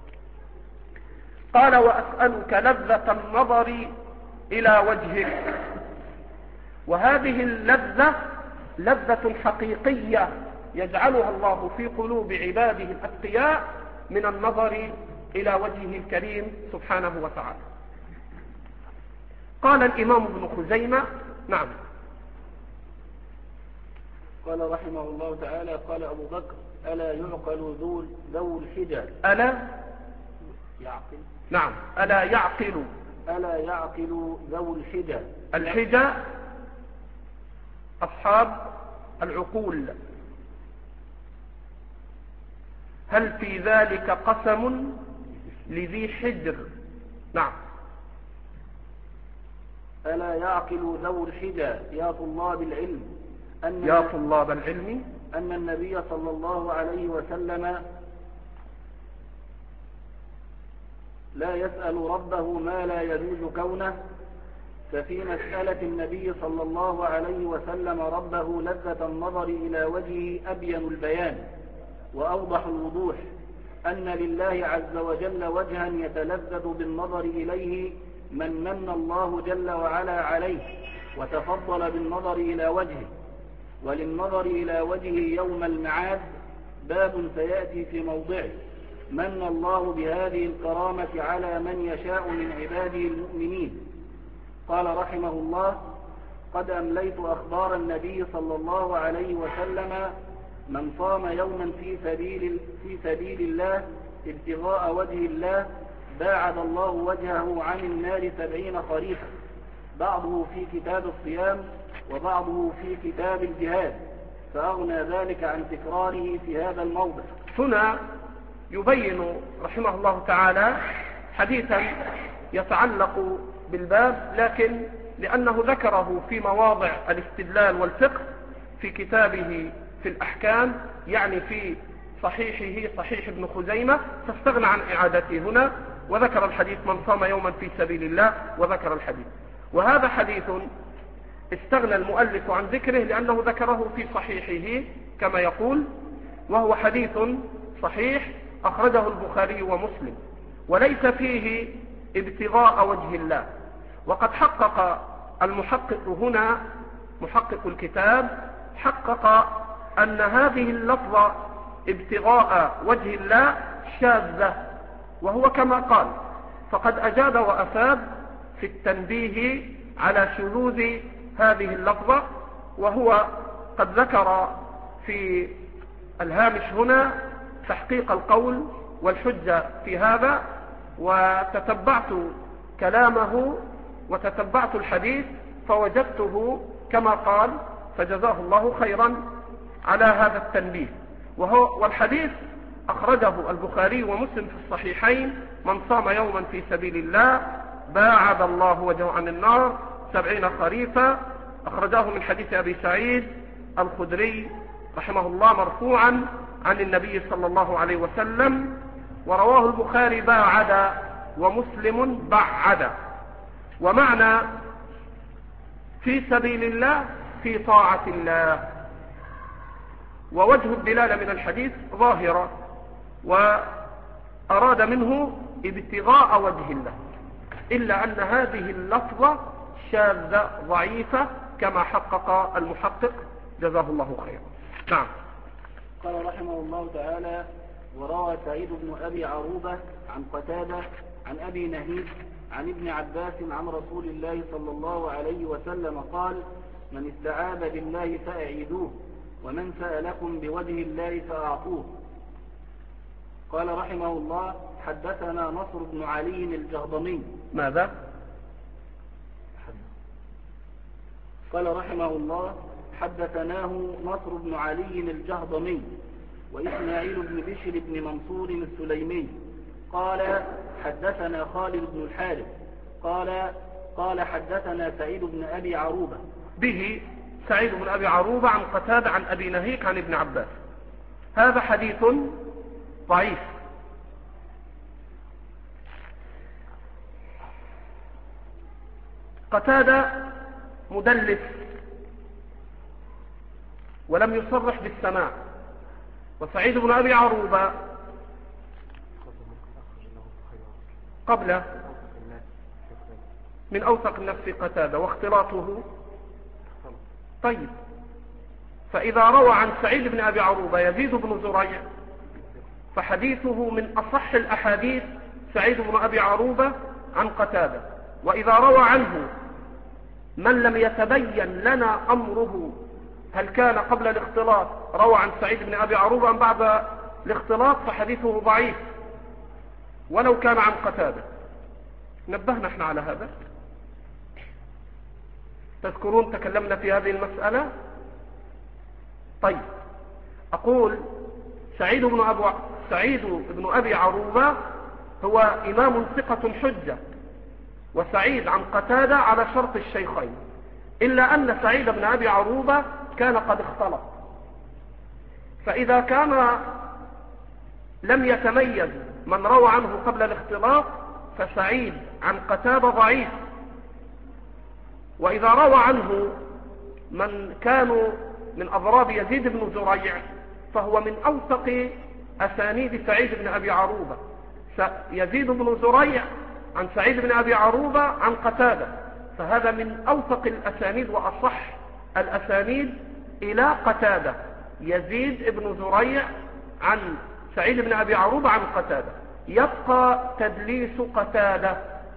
[SPEAKER 1] قال وأسألك لذة النظر إلى وجهك. وهذه اللذة لذة حقيقية يجعلها الله في قلوب عباده الأتقياء من النظر إلى وجهه الكريم سبحانه وتعالى. قال الإمام ابن خزيمة نعم
[SPEAKER 2] قال رحمه الله تعالى قال أبو بكر ألا يعقل ذو ذو الحجى
[SPEAKER 1] ألا
[SPEAKER 2] يعقل
[SPEAKER 1] نعم ألا يعقل
[SPEAKER 2] ألا يعقل ذو الحجى
[SPEAKER 1] الحجى أصحاب العقول. هل في ذلك قسم لذي حجر؟ نعم.
[SPEAKER 2] ألا يعقل ذو الحجى يا طلاب العلم أن
[SPEAKER 1] يا طلاب العلم
[SPEAKER 2] أن النبي صلى الله عليه وسلم لا يسأل ربه ما لا يجوز كونه، ففي مسألة النبي صلى الله عليه وسلم ربه لذة النظر إلى وجهه أبين البيان وأوضح الوضوح، أن لله عز وجل وجها يتلذذ بالنظر إليه من من الله جل وعلا عليه وتفضل بالنظر إلى وجهه. وللنظر إلى وجهه يوم المعاد باب سيأتي في موضعه. من الله بهذه الكرامة على من يشاء من عباده المؤمنين. قال رحمه الله: قد أمليت أخبار النبي صلى الله عليه وسلم من صام يوما في سبيل, في سبيل الله ابتغاء وجه الله باعد الله وجهه عن النار سبعين خريفا، بعضه في كتاب الصيام وبعضه في كتاب الجهاد، فأغنى ذلك عن تكراره في هذا الموضع.
[SPEAKER 1] هنا يبين رحمه الله تعالى حديثا يتعلق بالباب، لكن لأنه ذكره في مواضع الاستدلال والفقه في كتابه في الأحكام، يعني في صحيحه صحيح ابن خزيمة، فاستغنى عن إعادته هنا وذكر الحديث من صام يوما في سبيل الله وذكر الحديث. وهذا حديث استغنى المؤلف عن ذكره لأنه ذكره في صحيحه كما يقول، وهو حديث صحيح أخرجه البخاري ومسلم، وليس فيه ابتغاء وجه الله. وقد حقق المحقق هنا محقق الكتاب حقق أن هذه اللفظة ابتغاء وجه الله شاذة، وهو كما قال، فقد أجاد وأفاد في التنبيه على شذوذ هذه اللفظة، وهو قد ذكر في الهامش هنا تحقيق القول والحجة في هذا، وتتبعت كلامه وتتبعت الحديث فوجدته كما قال، فجزاه الله خيرا على هذا التنبيه. وهو والحديث أخرجه البخاري ومسلم في الصحيحين: من صام يوما في سبيل الله باعد الله وجهه عن النار سبعين خريفا. أخرجاه من حديث أبي سعيد الخدري رحمه الله مرفوعا عن النبي صلى الله عليه وسلم، ورواه البخاري باعد ومسلم بعد. ومعنى في سبيل الله في طاعة الله. ووجه الدلالة من الحديث ظاهرة، وأراد منه ابتغاء وجه الله، إلا أن هذه اللفظة شاذة ضعيفة كما حقق المحقق جزاه الله خيرا. نعم.
[SPEAKER 2] قال رحمه الله تعالى: وروى سعيد بن أبي عروبة عن قتادة عن أبي نهيد عن ابن عباس عن رسول الله صلى الله عليه وسلم قال: من استعاذ بالله فأعيذوه، ومن سألكم بوجه الله فأعطوه. قال رحمه الله: حدثنا نصر بن علي الجهضمي.
[SPEAKER 1] ماذا؟
[SPEAKER 2] قال رحمه الله: حدثناه نصر بن علي الجهضمي وإسماعيل بن بشر بن منصور السليمي قال حدثنا خالد بن الحارث قال قال حدثنا سعيد بن أبي عروبة
[SPEAKER 1] به سعيد بن أبي عروبة عن قتادة عن أبي نهيك عن ابن عباس. هذا حديث ضعيف. قتادة مدلس ولم يصرح بالسماع، وسعيد بن أبي عروبة قبل من أوثق الناس في قتادة واختلاطه. طيب، فإذا روى عن سعيد بن أبي عروبة يزيد بن زريع فحديثه من أصح الأحاديث سعيد بن أبي عروبة عن قتادة. وإذا روى عنه من لم يتبين لنا أمره هل كان قبل الاختلاط روى عن سعيد بن أبي عروبة أم بعد الاختلاط، فحديثه ضعيف ولو كان عن قتادة. نبهنا احنا على هذا، تذكرون تكلمنا في هذه المسألة. طيب، أقول سعيد بن أبو سعيد بن أبي عروبة هو إمام ثقة حجة، وسعيد عن قتادة على شرط الشيخين، إلا أن سعيد بن أبي عروبة كان قد اختلط، فإذا كان لم يتميز من روى عنه قبل الاختلاط فسعيد عن قتادة ضعيف، وإذا روى عنه من كانوا من أضراب يزيد بن زريع فهو من أوثق أسانيد سعيد بن أبي عروبة. يزيد بن زريع عن سعيد بن أبي عروبة عن قتادة، فهذا من أوثق الأسانيد وأصح الأسانيد إلى قتادة. يزيد بن زريع عن سعيد بن أبي عروبة عن قتادة. يبقى تدليس قتادة.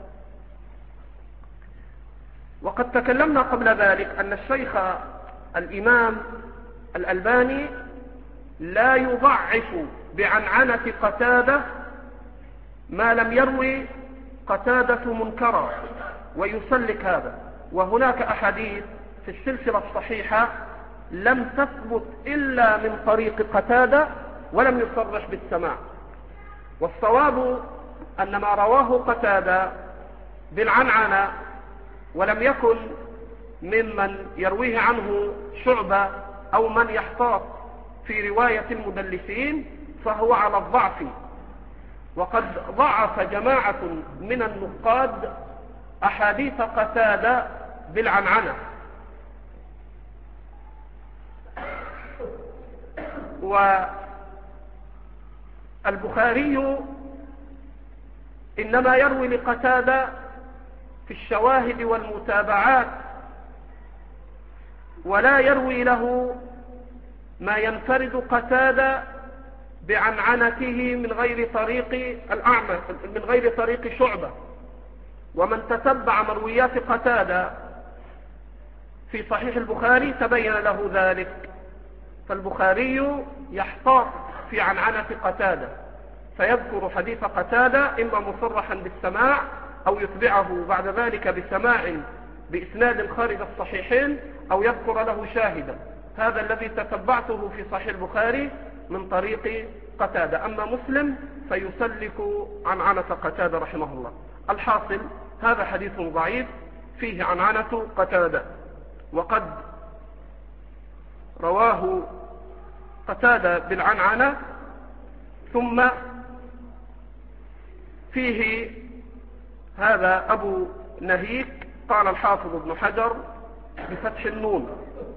[SPEAKER 1] وقد تكلمنا قبل ذلك أن الشيخ الإمام الألباني لا يضعف بعنعنة قتادة ما لم يروي قتادة منكرا ويسلك هذا، وهناك أحاديث في السلسلة الصحيحة لم تثبت إلا من طريق قتادة ولم يصرح بالسماع. والصواب أن ما رواه قتادة بالعنعنة ولم يكن ممن يرويه عنه شعبة أو من يحتاط في رواية المدلسين فهو على الضعف. وقد ضعف جماعة من النقاد أحاديث قتادة بالعنعنة، والبخاري إنما يروي لقتادة في الشواهد والمتابعات، ولا يروي له ما ينفرد قتادة بعنعنته من غير طريق الأعمى من غير طريق شعبة. ومن تتبع مرويات قتادة في صحيح البخاري تبين له ذلك. فالبخاري يحتاط في عنعنة قتادة، فيذكر حديث قتادة إما مصرحا بالسماع أو يتبعه بعد ذلك بسماع بإسناد خارج الصحيحين أو يذكر له شاهدا. هذا الذي تتبعته في صحيح البخاري من طريق قتادة. أما مسلم فيسلك عنعنة قتادة رحمه الله. الحاصل هذا حديث ضعيف فيه عنعنة قتادة، وقد رواه قتادة بالعنعنة، ثم فيه هذا أبو نهيك. قال الحافظ ابن حجر بفتح النون،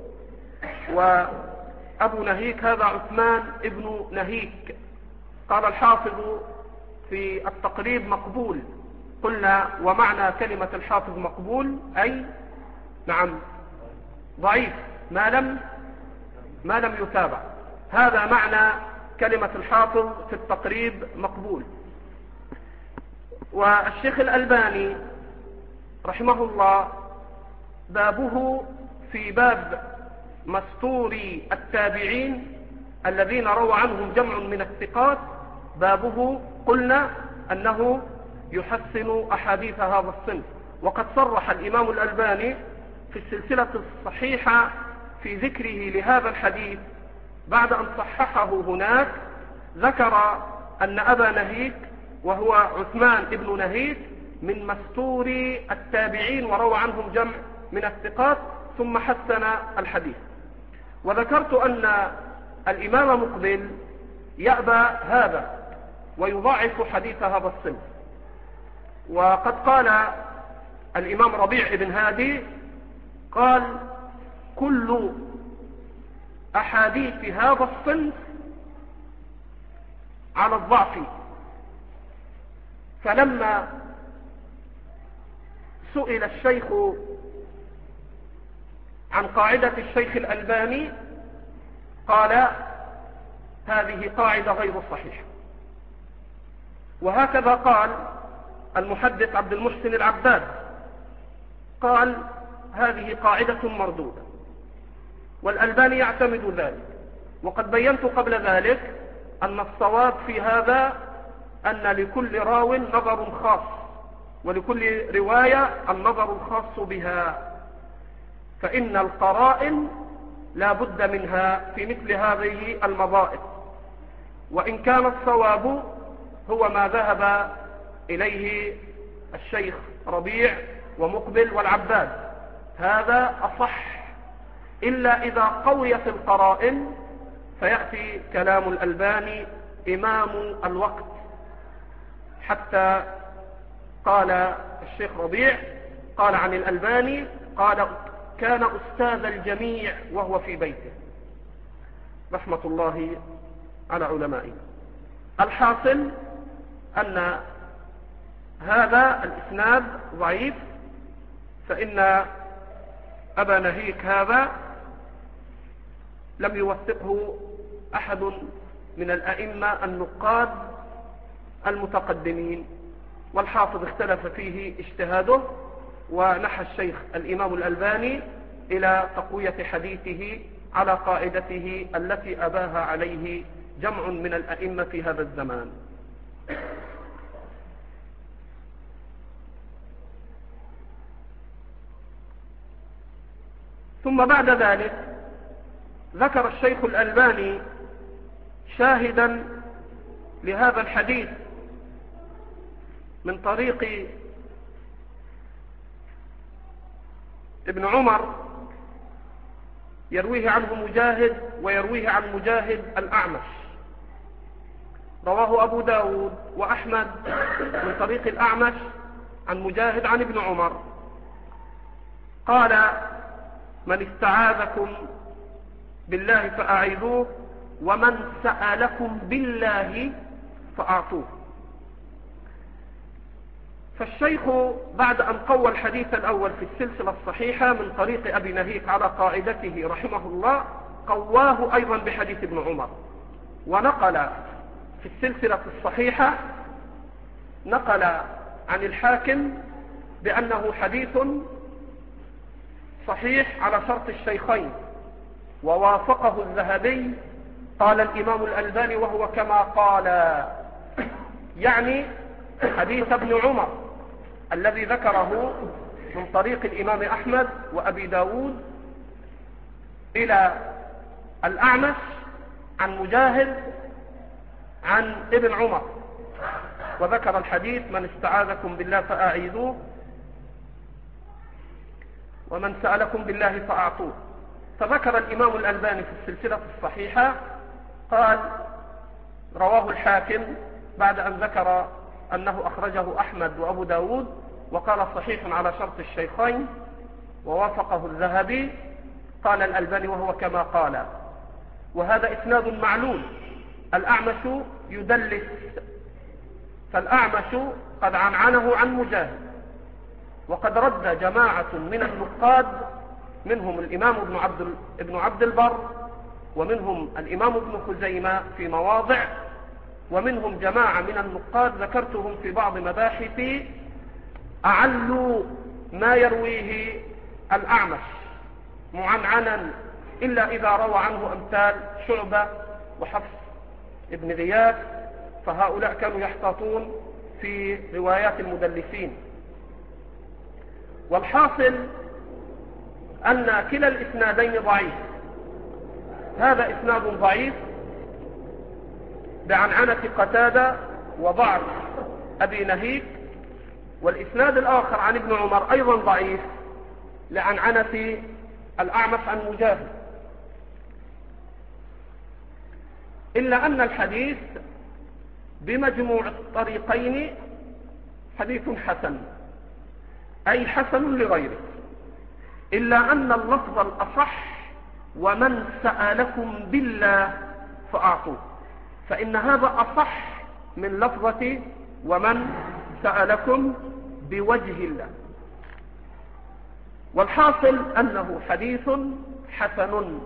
[SPEAKER 1] وأبو نهيك هذا عثمان ابن نهيك. قال الحافظ في التقريب مقبول. قلنا ومعنى كلمة الحافظ مقبول أي نعم ضعيف ما لم ما لم يتابع. هذا معنى كلمة الحافظ في التقريب مقبول. والشيخ الألباني رحمه الله بابه في باب مستوري التابعين الذين روى عنهم جمع من الثقات، بابه قلنا أنه يحسن أحاديث هذا الصنف. وقد صرح الإمام الألباني في السلسلة الصحيحة في ذكره لهذا الحديث بعد أن صححه هناك، ذكر أن أبا نهيك وهو عثمان ابن نهيك من مستوري التابعين وروى عنهم جمع من الثقات، ثم حسن الحديث. وذكرت أن الإمام مقبل يأبى هذا ويضاعف حديث هذا الصنف. وقد قال الإمام ربيع بن هادي قال كل أحاديث هذا الصنف على الضعف. فلما سئل الشيخ عن قاعدة الشيخ الألباني قال هذه قاعدة غير صحيحة. وهكذا قال المحدث عبد المحسن العباد، قال هذه قاعدة مردودة. والألباني يعتمد ذلك. وقد بينت قبل ذلك أن الصواب في هذا أن لكل راو نظر خاص، ولكل رواية النظر الخاص بها، فإن القرائن لا بد منها في مثل هذه المضائق. وإن كان الصواب هو ما ذهب إليه الشيخ ربيع ومقبل والعباد، هذا أصح، إلا إذا قويت القرائن فيأتي كلام الألباني إمام الوقت. حتى قال الشيخ ربيع قال عن الألباني قال كان أستاذ الجميع وهو في بيته، رحمة الله على علمائنا. الحاصل أن هذا الإسناد ضعيف، فإن أبا نهيك هذا لم يوثقه أحد من الأئمة النقاد المتقدمين، والحافظ اختلف فيه اجتهاده، ونحى الشيخ الإمام الألباني إلى تقوية حديثه على قاعدته التي أباها عليه جمع من الأئمة في هذا الزمان. ثم بعد ذلك ذكر الشيخ الألباني شاهدا لهذا الحديث من طريق ابن عمر يرويه عنه مجاهد ويرويه عن مجاهد الأعمش. رواه أبو داود وأحمد من طريق الأعمش عن مجاهد عن ابن عمر قال من استعاذكم بالله فأعيذوه ومن سألكم بالله فأعطوه. فالشيخ بعد أن قوى الحديث الأول في السلسلة الصحيحة من طريق أبي نهيك على قاعدته رحمه الله قواه أيضا بحديث ابن عمر، ونقل في السلسلة الصحيحة نقل عن الحاكم بأنه حديث صحيح على شرط الشيخين، ووافقه الذهبي قال الإمام الألباني وهو كما قال، يعني حديث ابن عمر الذي ذكره من طريق الإمام أحمد وأبي داود إلى الأعمش عن مجاهد عن ابن عمر، وذكر الحديث من استعاذكم بالله فأعيذوه ومن سألكم بالله فأعطوه. فذكر الإمام الألباني في السلسلة الصحيحة قال رواه الحاكم بعد أن ذكر أنه أخرجه أحمد وأبو داود وقال صحيح على شرط الشيخين ووافقه الذهبي، قال الألباني وهو كما قال. وهذا إسناد معلول، الأعمش يدلس، فالأعمش قد عنعنه عن مجاهد، وقد رد جماعة من النقاد منهم الإمام ابن عبد, ابن عبد البر، ومنهم الإمام ابن خزيمة في مواضع، ومنهم جماعة من النقاد ذكرتهم في بعض مباحثي أعلوا ما يرويه الأعمش معنعنا إلا إذا روى عنه أمثال شعبة وحفص ابن غياث، فهؤلاء كانوا يحتاطون في روايات المدلسين. والحاصل أن كلا الإسنادين ضعيف، هذا إسناد ضعيف بعنعنة قتادة وضعف أبي نهيك، والإسناد الآخر عن ابن عمر أيضا ضعيف لعنعنة الأعمش عن مجاهد، إلا أن الحديث بمجموع الطريقين حديث حسن، أي حسن لغيره، إلا أن اللفظ الأصح ومن سألكم بالله فأعطوه، فإن هذا أصح من لفظة ومن سألكم بوجه الله. والحاصل أنه حديث حسن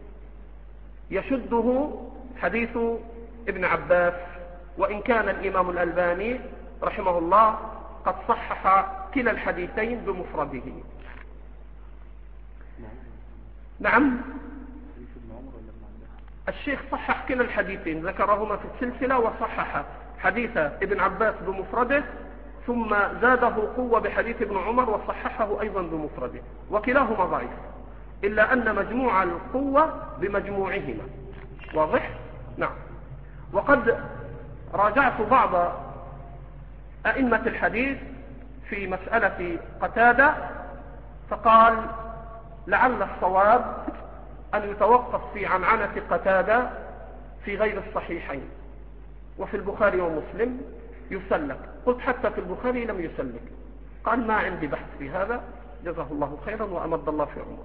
[SPEAKER 1] يشده حديث ابن عباس، وإن كان الإمام الألباني رحمه الله قد صحح كلا الحديثين بمفرده. نعم الشيخ صحح كلا الحديثين، ذكرهما في السلسلة وصحح حديث ابن عباس بمفرده، ثم زاده قوة بحديث ابن عمر وصححه أيضا بمفرده، وكلاهما ضعيف، إلا أن مجموع القوة بمجموعهما. واضح؟ نعم. وقد راجعت بعض أئمة الحديث في مسألة قتادة، فقال لعل الصواب أن يتوقف في عنعنة قتادة في غير الصحيحين، وفي البخاري ومسلم يسلك. قلت حتى في البخاري لم يسلك. قال ما عندي بحث في هذا، جزاه الله خيرا وأمد الله في عمره.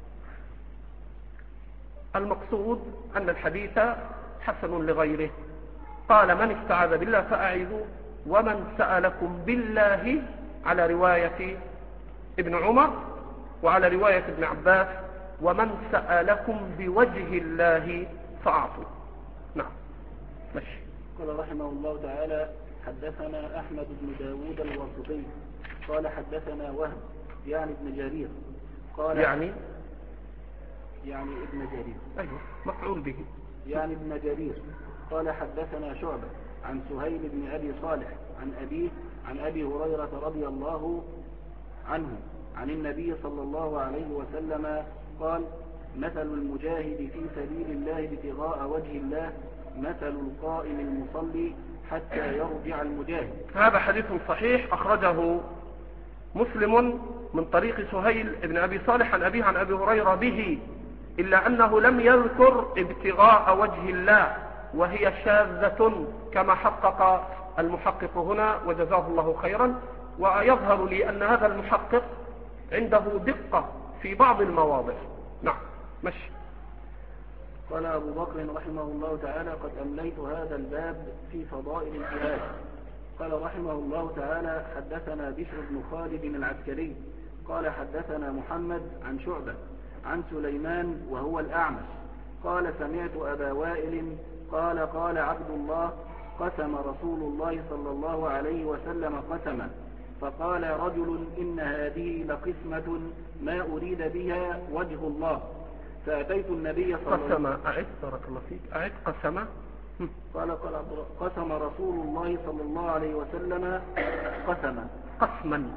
[SPEAKER 1] المقصود أن الحديث حسن لغيره. قال من استعاذ بالله فأعيذوا، ومن سألكم بالله على رواية ابن عمر، وعلى رواية ابن عباس ومن سألكم بوجه الله فأعطوا. نعم ماشي.
[SPEAKER 2] قال رحمه الله تعالى حدثنا أحمد بن داود الواسطي قال حدثنا وهب يعني ابن جرير قال
[SPEAKER 1] يعني
[SPEAKER 2] يعني ابن جرير
[SPEAKER 1] أيوه مفعول به
[SPEAKER 2] يعني ابن جرير قال حدثنا شعبة عن سهيل بن أبي صالح عن أبيه عن أبي هريرة رضي الله عنه عن النبي صلى الله عليه وسلم قال مثل المجاهد في سبيل الله ابتغاء وجه الله مثل القائم المصلي حتى يرجع المجاهد.
[SPEAKER 1] هذا حديث صحيح أخرجه مسلم من طريق سهيل بن أبي صالح عن أبيه عن أبي هريرة به، إلا أنه لم يذكر ابتغاء وجه الله، وهي شاذة كما حقق المحقق هنا وجزاه الله خيرا. ويظهر لي أن هذا المحقق عنده دقة في بعض المواضع. نعم مشي.
[SPEAKER 2] قال أبو بكر رحمه الله تعالى قد أمليت هذا الباب في فضائل الجهاد. قال رحمه الله تعالى حدثنا بشر بن خالد العسكري قال حدثنا محمد عن شعبة عن سليمان وهو الأعمش قال سمعت أبا وائل قال قال عبد الله قسم رسول الله صلى الله عليه وسلم قسما فقال رجل إن هذه لقسمة ما أريد بها وجه الله فأتيت النبي صلى الله عليه وسلم.
[SPEAKER 1] قسم أعد بارك الله فيك أعد قسم.
[SPEAKER 2] قال قال قسم رسول الله صلى الله عليه وسلم قسما
[SPEAKER 1] قسما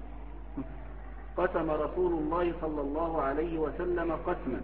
[SPEAKER 2] قسم رسول الله صلى الله عليه وسلم قسما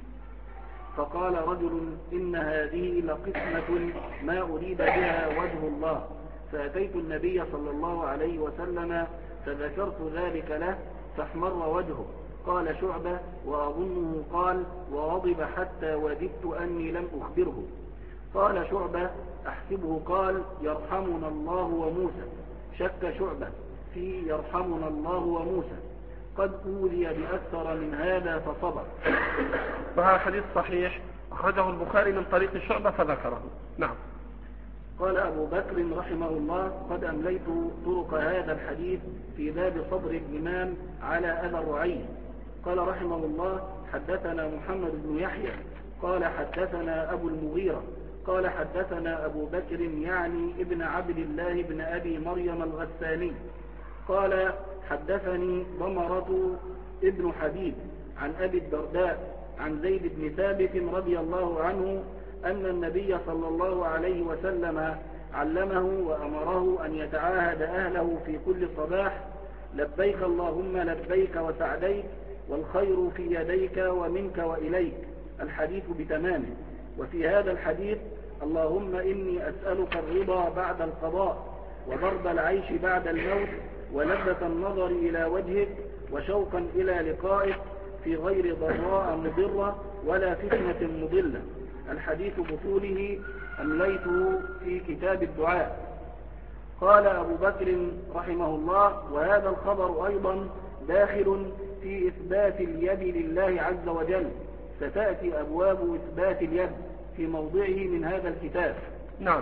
[SPEAKER 2] فقال رجل إن هذه لقسمة ما أريد بها وجه الله فأتيت النبي صلى الله عليه وسلم فذكرت ذلك له فاحمر وجهه. قال شعبة وأظنه قال وغضب حتى وددت أني لم أخبره. قال شعبة أحسبه قال يرحمنا الله وموسى. شك شعبة في يرحمنا الله وموسى قد أوذي بأكثر من هذا فصبر.
[SPEAKER 1] وهذا حديث صحيح أخرجه البخاري من طريق شعبة فذكره. نعم.
[SPEAKER 2] قال أبو بكر رحمه الله قد أمليت طرق هذا الحديث في باب صبر الإمام على أذى الرعي. قال رحمه الله حدثنا محمد بن يحيى قال حدثنا أبو المغيرة قال حدثنا أبو بكر يعني ابن عبد الله بن أبي مريم الغساني قال حدثني ضمرة ابن حبيب عن أبي الدرداء عن زيد بن ثابت رضي الله عنه أن النبي صلى الله عليه وسلم علمه وأمره أن يتعاهد أهله في كل صباح لبيك اللهم لبيك وسعديك والخير في يديك ومنك وإليك الحديث بتمامه. وفي هذا الحديث اللهم إني أسألك الرضا بعد القضاء وضرب العيش بعد الموت ولذة النظر إلى وجهك وشوقا إلى لقائك في غير ضراء مضرة ولا فتنة مضلة. الحديث بطوله أمليته في كتاب الدعاء. قال أبو بكر رحمه الله وهذا الخبر أيضا داخل في إثبات اليد لله عز وجل، ستأتي أبواب إثبات اليد في موضعه من هذا الكتاب.
[SPEAKER 1] نعم.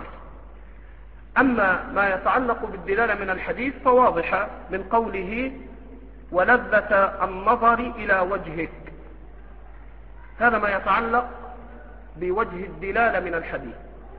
[SPEAKER 1] أما ما يتعلق بالدلالة من الحديث فواضحة من قوله ولذة النظر إلى وجهك، هذا ما يتعلق بوجه الدلالة من الحديث.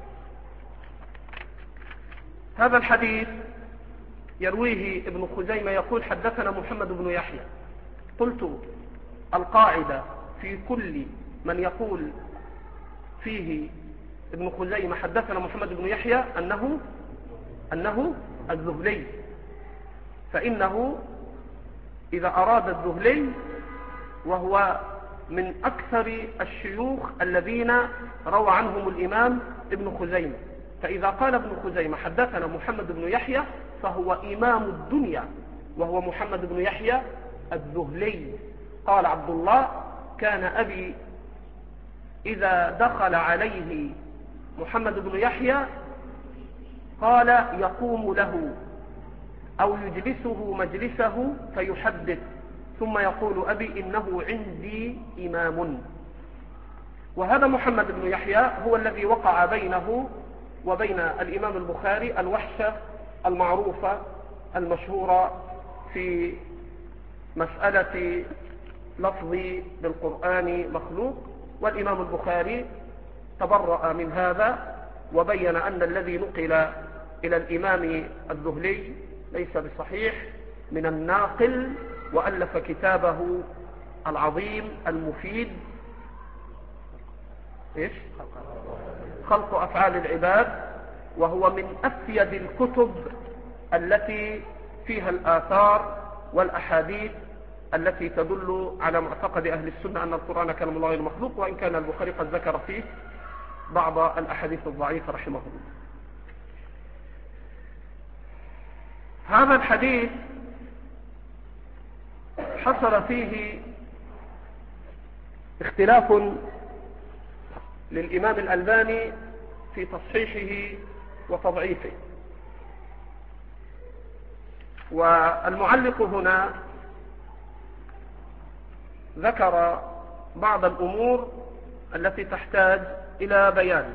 [SPEAKER 1] هذا الحديث يرويه ابن خزيمة يقول حدثنا محمد بن يحيى. قلت القاعدة في كل من يقول فيه ابن خزيمة حدثنا محمد بن يحيى أنه أنه الذهلي، فإنه إذا أراد الذهلي وهو من أكثر الشيوخ الذين روى عنهم الإمام ابن خزيمة، فإذا قال ابن خزيمة حدثنا محمد بن يحيى فهو إمام الدنيا وهو محمد بن يحيى الذهلي. قال عبد الله: كان أبي إذا دخل عليه محمد بن يحيى قال يقوم له أو يجلسه مجلسه فيحدث، ثم يقول: أبي إنه عندي إمام. وهذا محمد بن يحيى هو الذي وقع بينه وبين الإمام البخاري الوحشة المعروفة المشهورة في مسألة لفظ بالقرآن مخلوق، والإمام البخاري تبرأ من هذا وبين أن الذي نقل إلى الإمام الذهلي ليس بصحيح من الناقل، وألف كتابه العظيم المفيد إيش؟ خلق أفعال العباد، وهو من أفيد الكتب التي فيها الآثار والأحاديث التي تدل على معتقد أهل السنة أن القرآن كلام الله غير مخلوق، وإن كان البخاري قد ذكر فيه بعض الأحاديث الضعيفة رحمه الله. هذا الحديث حصل فيه اختلاف للإمام الألباني في تصحيحه وتضعيفه، والمعلق هنا ذكر بعض الأمور التي تحتاج إلى بيان.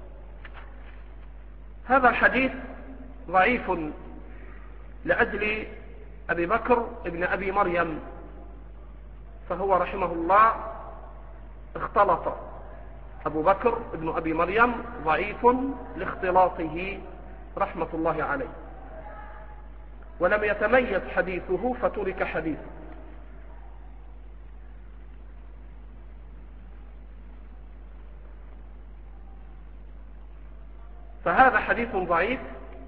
[SPEAKER 1] هذا الحديث ضعيف لأجل أبي بكر ابن أبي مريم، فهو رحمه الله اختلط. أبو بكر ابن أبي مريم ضعيف لاختلاطه رحمة الله عليه، ولم يتميز حديثه فترك حديثه. فهذا حديث ضعيف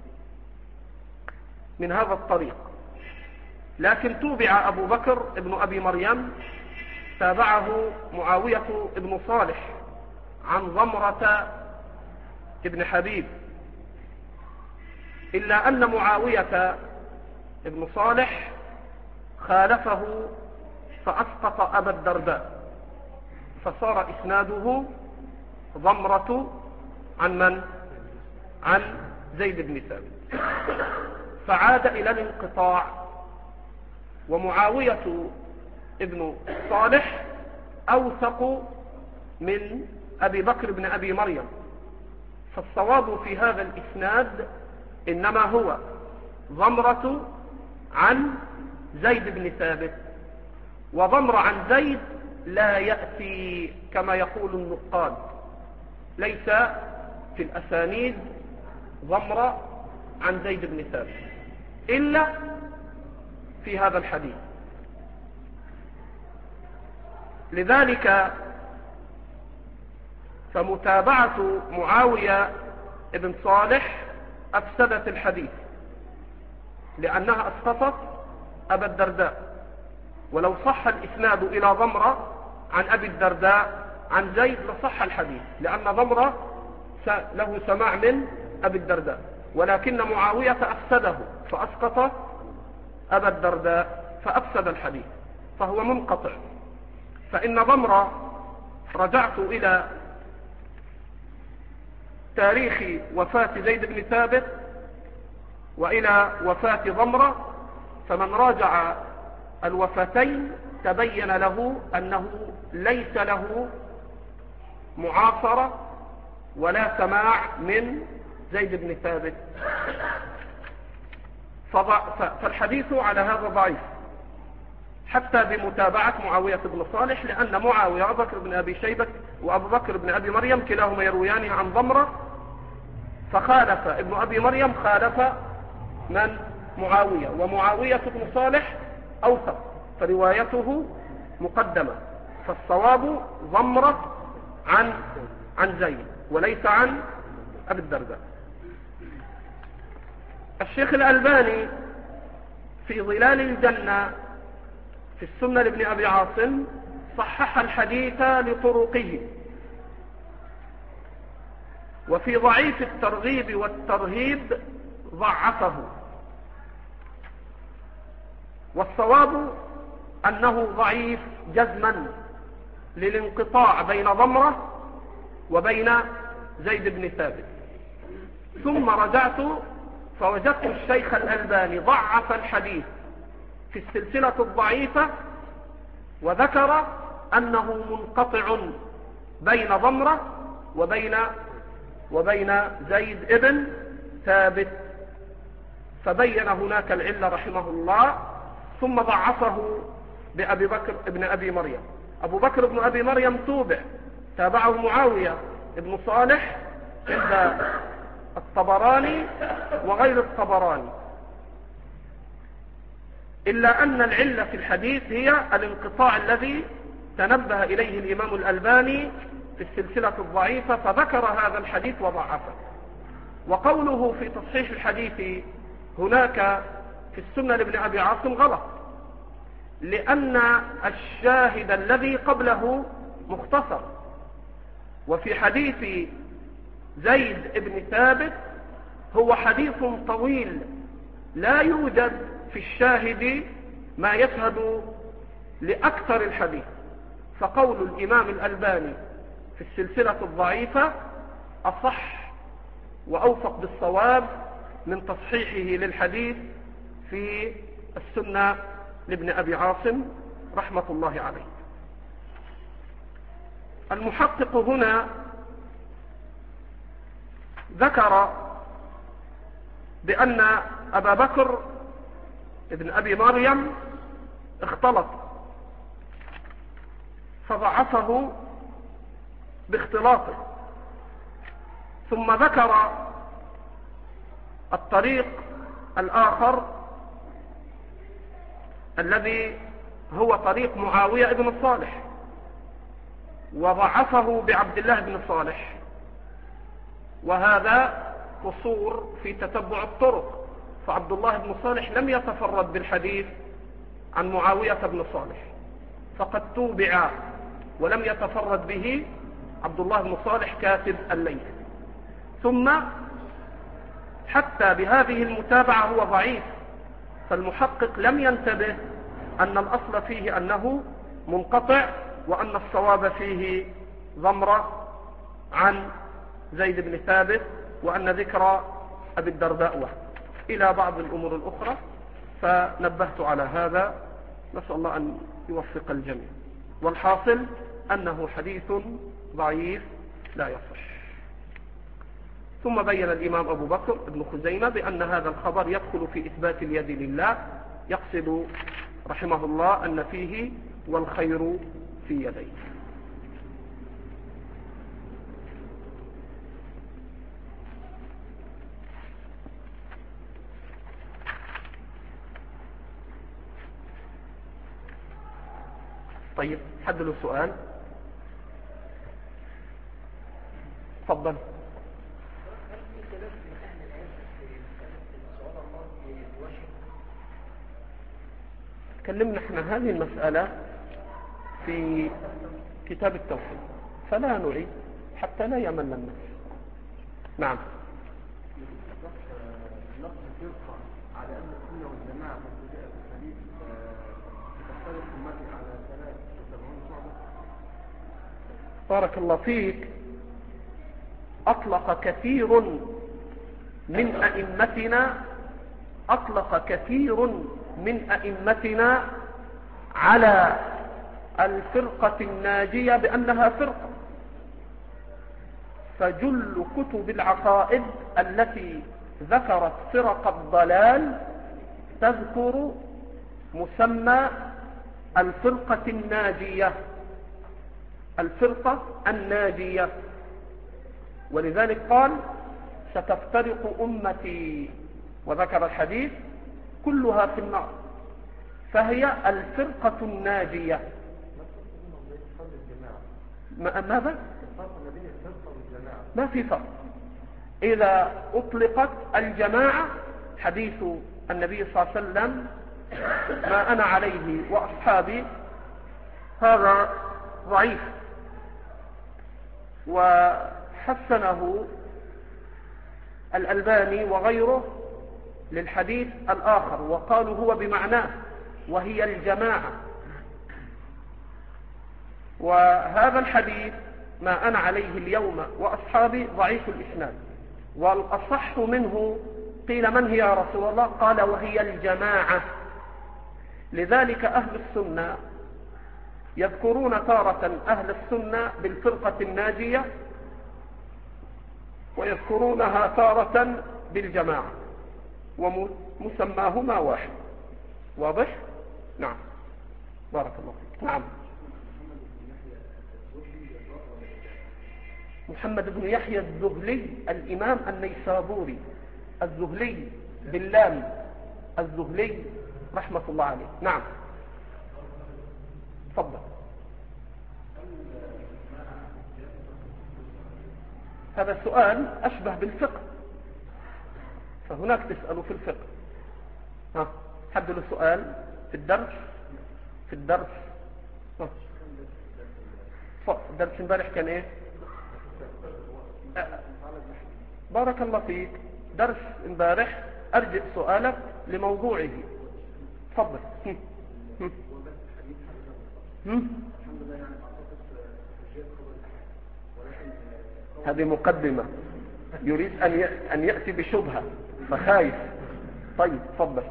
[SPEAKER 1] من هذا الطريق، لكن توبع أبو بكر ابن أبي مريم، تابعه معاوية ابن صالح عن ضمرة ابن حبيب، إلا أن معاوية ابن صالح خالفه فأسقط أبا الدرداء، فصار إسناده ضمرة عن من؟ عن زيد بن ثابت، فعاد إلى الانقطاع. ومعاوية ابن صالح أوثق من أبي بكر بن أبي مريم، فالصواب في هذا الإسناد إنما هو ضمرة عن زيد بن ثابت، وضمر عن زيد لا يأتي كما يقول النقاد، ليس في الأسانيد ضمر عن زيد بن ثابت إلا في هذا الحديث. لذلك فمتابعة معاوية ابن صالح أفسدت الحديث، لأنها أسقطت أبا الدرداء، ولو صح الإسناد إلى ضمرة عن أبي الدرداء عن زيد لصح الحديث، لأن ضمرة له سماع من أبي الدرداء، ولكن معاوية أفسده فأسقط أبا الدرداء فأفسد الحديث، فهو منقطع. فإن ضمرة، رجعت إلى تاريخ وفاة زيد بن ثابت وإلى وفاة ضمرة، فمن راجع الوفاتين تبين له أنه ليس له معاصرة ولا سماع من زيد بن ثابت، فالحديث على هذا ضعيف حتى بمتابعة معاوية بن صالح، لأن معاوية وأبو بكر بن أبي شيبة وأبو بكر بن أبي مريم كلاهما يرويان عن ضمرة، فخالف ابن أبي مريم خالف من؟ معاوية، ومعاوية بن صالح أوثق فروايته مقدمة، فالصواب ضمرة عن عن زيد وليس عن أبي الدرداء. الشيخ الألباني في ظلال الجنة في السنة لابن أبي عاصم صحح الحديث لطرقه، وفي ضعيف الترغيب والترهيب ضعفه، والصواب أنه ضعيف جزما للانقطاع بين ضمرة وبين زيد بن ثابت. ثم رجعت فوجدت الشيخ الألباني ضعف الحديث في السلسلة الضعيفة، وذكر أنه منقطع بين ضمرة وبين وبين زيد ابن ثابت، فبين هناك العلة رحمه الله. ثم ضعفه بأبي بكر ابن أبي مريم. أبو بكر ابن أبي مريم توبع، تابعه معاوية ابن صالح عند الطبراني وغير الطبراني، إلا أن العلة في الحديث هي الانقطاع الذي تنبه إليه الإمام الألباني في السلسلة الضعيفة، فذكر هذا الحديث وضعفه. وقوله في تصحيح الحديث هناك في السنة لابن أبي عاصم غلط، لأن الشاهد الذي قبله مختصر، وفي حديث زيد ابن ثابت هو حديث طويل لا يوجد في الشاهد ما يشهد لأكثر الحديث. فقول الإمام الألباني في السلسلة الضعيفة أصح وأوفق بالصواب من تصحيحه للحديث في السنة لابن أبي عاصم رحمة الله عليه. المحقق هنا ذكر بأن أبا بكر ابن أبي مريم اختلط، فضعفه باختلاطه. ثم ذكر الطريق الآخر الذي هو طريق معاوية ابن صالح، وضعفه بعبد الله بن صالح، وهذا قصور في تتبع الطرق، فعبد الله بن صالح لم يتفرد بالحديث عن معاوية بن صالح، فقد توبع ولم يتفرد به عبد الله بن صالح كاتب الليث. ثم حتى بهذه المتابعة هو ضعيف، فالمحقق لم ينتبه أن الأصل فيه أنه منقطع، وأن الصواب فيه ضمرة عن زيد بن ثابت، وأن ذكر أبي الدرداء وحده، إلى بعض الأمور الأخرى. فنبهت على هذا، نسأل الله أن يوفق الجميع. والحاصل أنه حديث ضعيف لا يصح. ثم بين الإمام أبو بكر ابن خزيمة بأن هذا الخبر يدخل في إثبات اليد لله، يقصد رحمه الله أن فيه والخير في يديه. طيب، حد له سؤال؟ تفضل. تكلمنا احنا هذه المسألة في كتاب التوحيد، فلا نعيد حتى لا يمل الناس. نعم.
[SPEAKER 3] نقص فرقة على أن السنة والجماعة مبتدئة في الحديث تختلف أمتي على ثلاث وسبعون شعبة.
[SPEAKER 1] بارك الله فيك. أطلق كثير من أئمتنا أطلق كثير من أئمتنا على الفرقة الناجية بأنها فرقة، فجل كتب العقائد التي ذكرت فرق الضلال تذكر مسمى الفرقة الناجية، الفرقة الناجية. ولذلك قال ستفترق أمتي، وذكر الحديث كلها في النار، فهي الفرقة الناجية. ماذا؟
[SPEAKER 3] الفرق ما بين الفرقة والجماعة؟
[SPEAKER 1] ما في فرق. إذا أطلقت الجماعة حديث النبي صلى الله عليه وسلم ما أنا عليه وأصحابي هذا ضعيف، وحسنه الألباني وغيره للحديث الآخر وقالوا هو بمعناه وهي الجماعة. وهذا الحديث ما أنا عليه اليوم وأصحابي ضعيف الإسناد، والأصح منه قيل من هي يا رسول الله؟ قال وهي الجماعة. لذلك أهل السنة يذكرون تارة أهل السنة بالفرقة الناجية، ويذكرونها تارة بالجماعة، ومسماهما واحد. واضح؟ نعم، بارك الله فيك. نعم. محمد بن يحيى الزهلي الإمام النيسابوري، الزهلي باللام، الزهلي رحمة الله عليه. نعم، تفضل. هذا سؤال أشبه بالفقه، فهناك تسألوا في الفقه. ها، حد له سؤال في الدرس؟ في الدرس ها. الدرس امبارح كان ايه؟ بارك الله فيك. درس امبارح ارجع سؤالك لموضوعه. تفضل. هذه مقدمة، يريد أن يأتي بشبهة فخايف. طيب تفضل.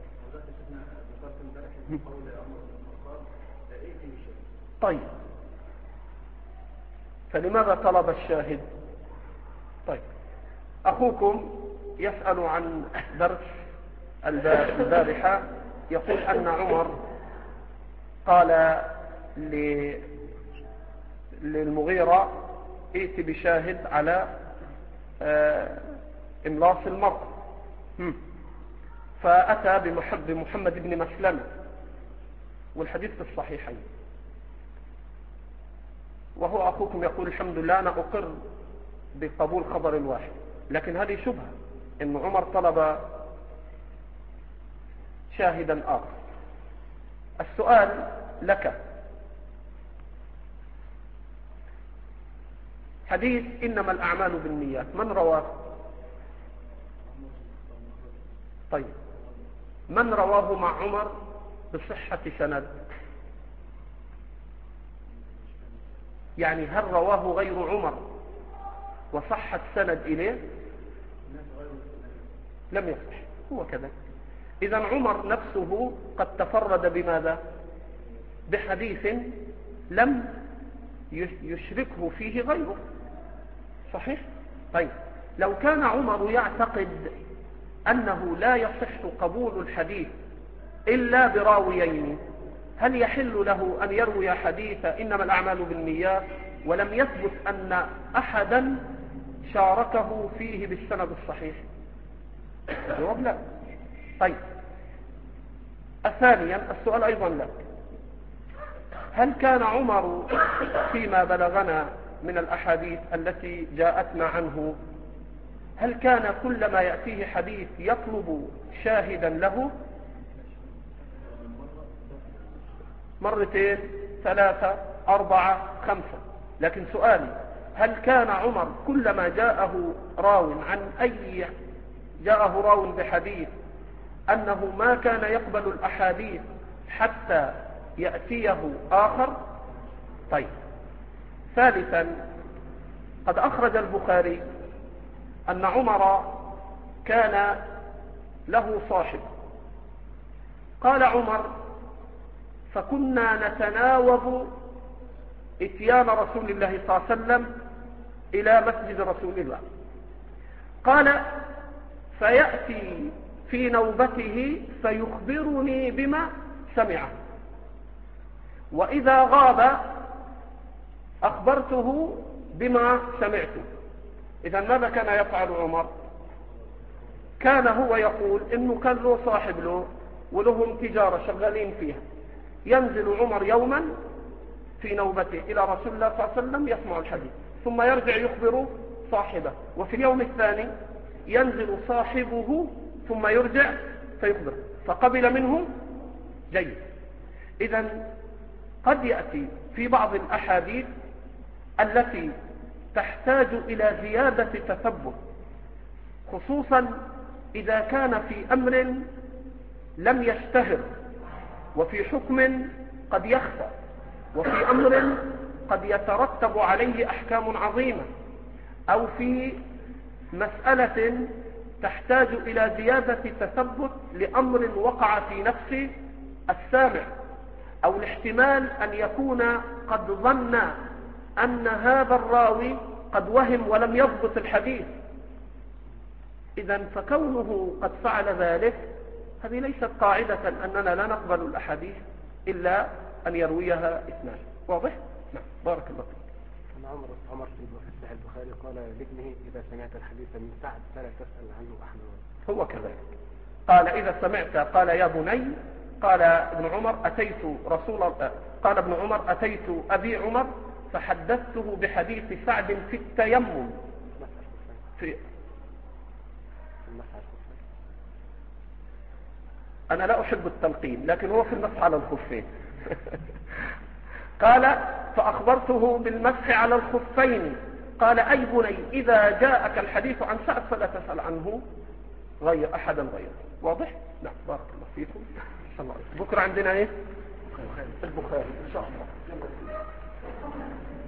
[SPEAKER 1] طيب، فلماذا طلب الشاهد؟ طيب، أخوكم يسأل عن درس البارحة، يقول أن عمر قال للمغيرة ائت بشاهد على إملاص المرأة، فأتى بمحمد بن مسلمة، والحديث في الصحيحين. وهو أخوكم يقول الحمد لله أنا أقر بقبول خبر الواحد، لكن هذه شبهة إن عمر طلب شاهدا آخر. السؤال لك، حديث إنما الأعمال بالنيات من رواه؟ طيب، من رواه مع عمر بصحة سند؟ يعني هل رواه غير عمر وصح السند إليه؟ لم يصح، هو كذا. إذن عمر نفسه قد تفرد بماذا؟ بحديث لم يشركه فيه غيره، صحيح؟ طيب، لو كان عمر يعتقد أنه لا يصح قبول الحديث إلا براويين، هل يحل له أن يروي حديث إنما الأعمال بالنيات ولم يثبت أن أحدا شاركه فيه بالسند الصحيح؟ الجواب لا. طيب، ثانيا السؤال أيضا لك، هل كان عمر فيما بلغنا من الأحاديث التي جاءتنا عنه، هل كان كلما يأتيه حديث يطلب شاهدا له؟ مرتين، ثلاثة، أربعة، خمسة. لكن سؤالي، هل كان عمر كلما جاءه راو عن أي جاءه راو بحديث أنه ما كان يقبل الأحاديث حتى يأتيه آخر؟ طيب، ثالثا، قد أخرج البخاري أن عمر كان له صاحب، قال عمر فكنا نتناوب اتيان رسول الله صلى الله عليه وسلم إلى مسجد رسول الله، قال فيأتي في نوبته فيخبرني بما سمعه، وإذا غاب أخبرته بما سمعته. إذا ماذا كان يفعل عمر؟ كان هو يقول إنه كان له صاحب له ولهم تجارة شغالين فيها، ينزل عمر يوما في نوبته إلى رسول الله صلى الله عليه وسلم يسمع الحديث، ثم يرجع يخبر صاحبه، وفي اليوم الثاني ينزل صاحبه ثم يرجع فيخبر، فقبل منه جيد. إذن قد يأتي في بعض الأحاديث التي تحتاج إلى زيادة تثبت، خصوصا إذا كان في أمر لم يشتهر، وفي حكم قد يخفى، وفي أمر قد يترتب عليه أحكام عظيمة، أو في مسألة تحتاج إلى زيادة تثبت لأمر وقع في نفس السامع، أو الاحتمال أن يكون قد ظن أن هذا الراوي قد وهم ولم يضبط الحديث. إذن فكونه قد فعل ذلك هذه ليست قاعدة أننا لا نقبل الأحاديث إلا أن يرويها اثنان. واضح؟ نعم. بارك الله فيك.
[SPEAKER 3] أن عمر عمر في صحيح البخاري قال لابنه إذا سمعت الحديث من سعد فلا تسأل عنه أحد.
[SPEAKER 1] هو كذلك قال إذا سمعت، قال يا بني، قال ابن عمر أتيت رسول الله، قال ابن عمر أتيت أبي عمر فحدثته بحديث سعد في التيمم في أنا لا أحب التلقين لكن هو في المسح على الخفين. قال فأخبرته بالمسح على الخفين، قال أي بني إذا جاءك الحديث عن سعد فلا تسأل عنه غير أحدا غيره. واضح؟ نعم. بارك الله فيكم. بكرة عندنا ايه؟ البخاري ان شاء الله.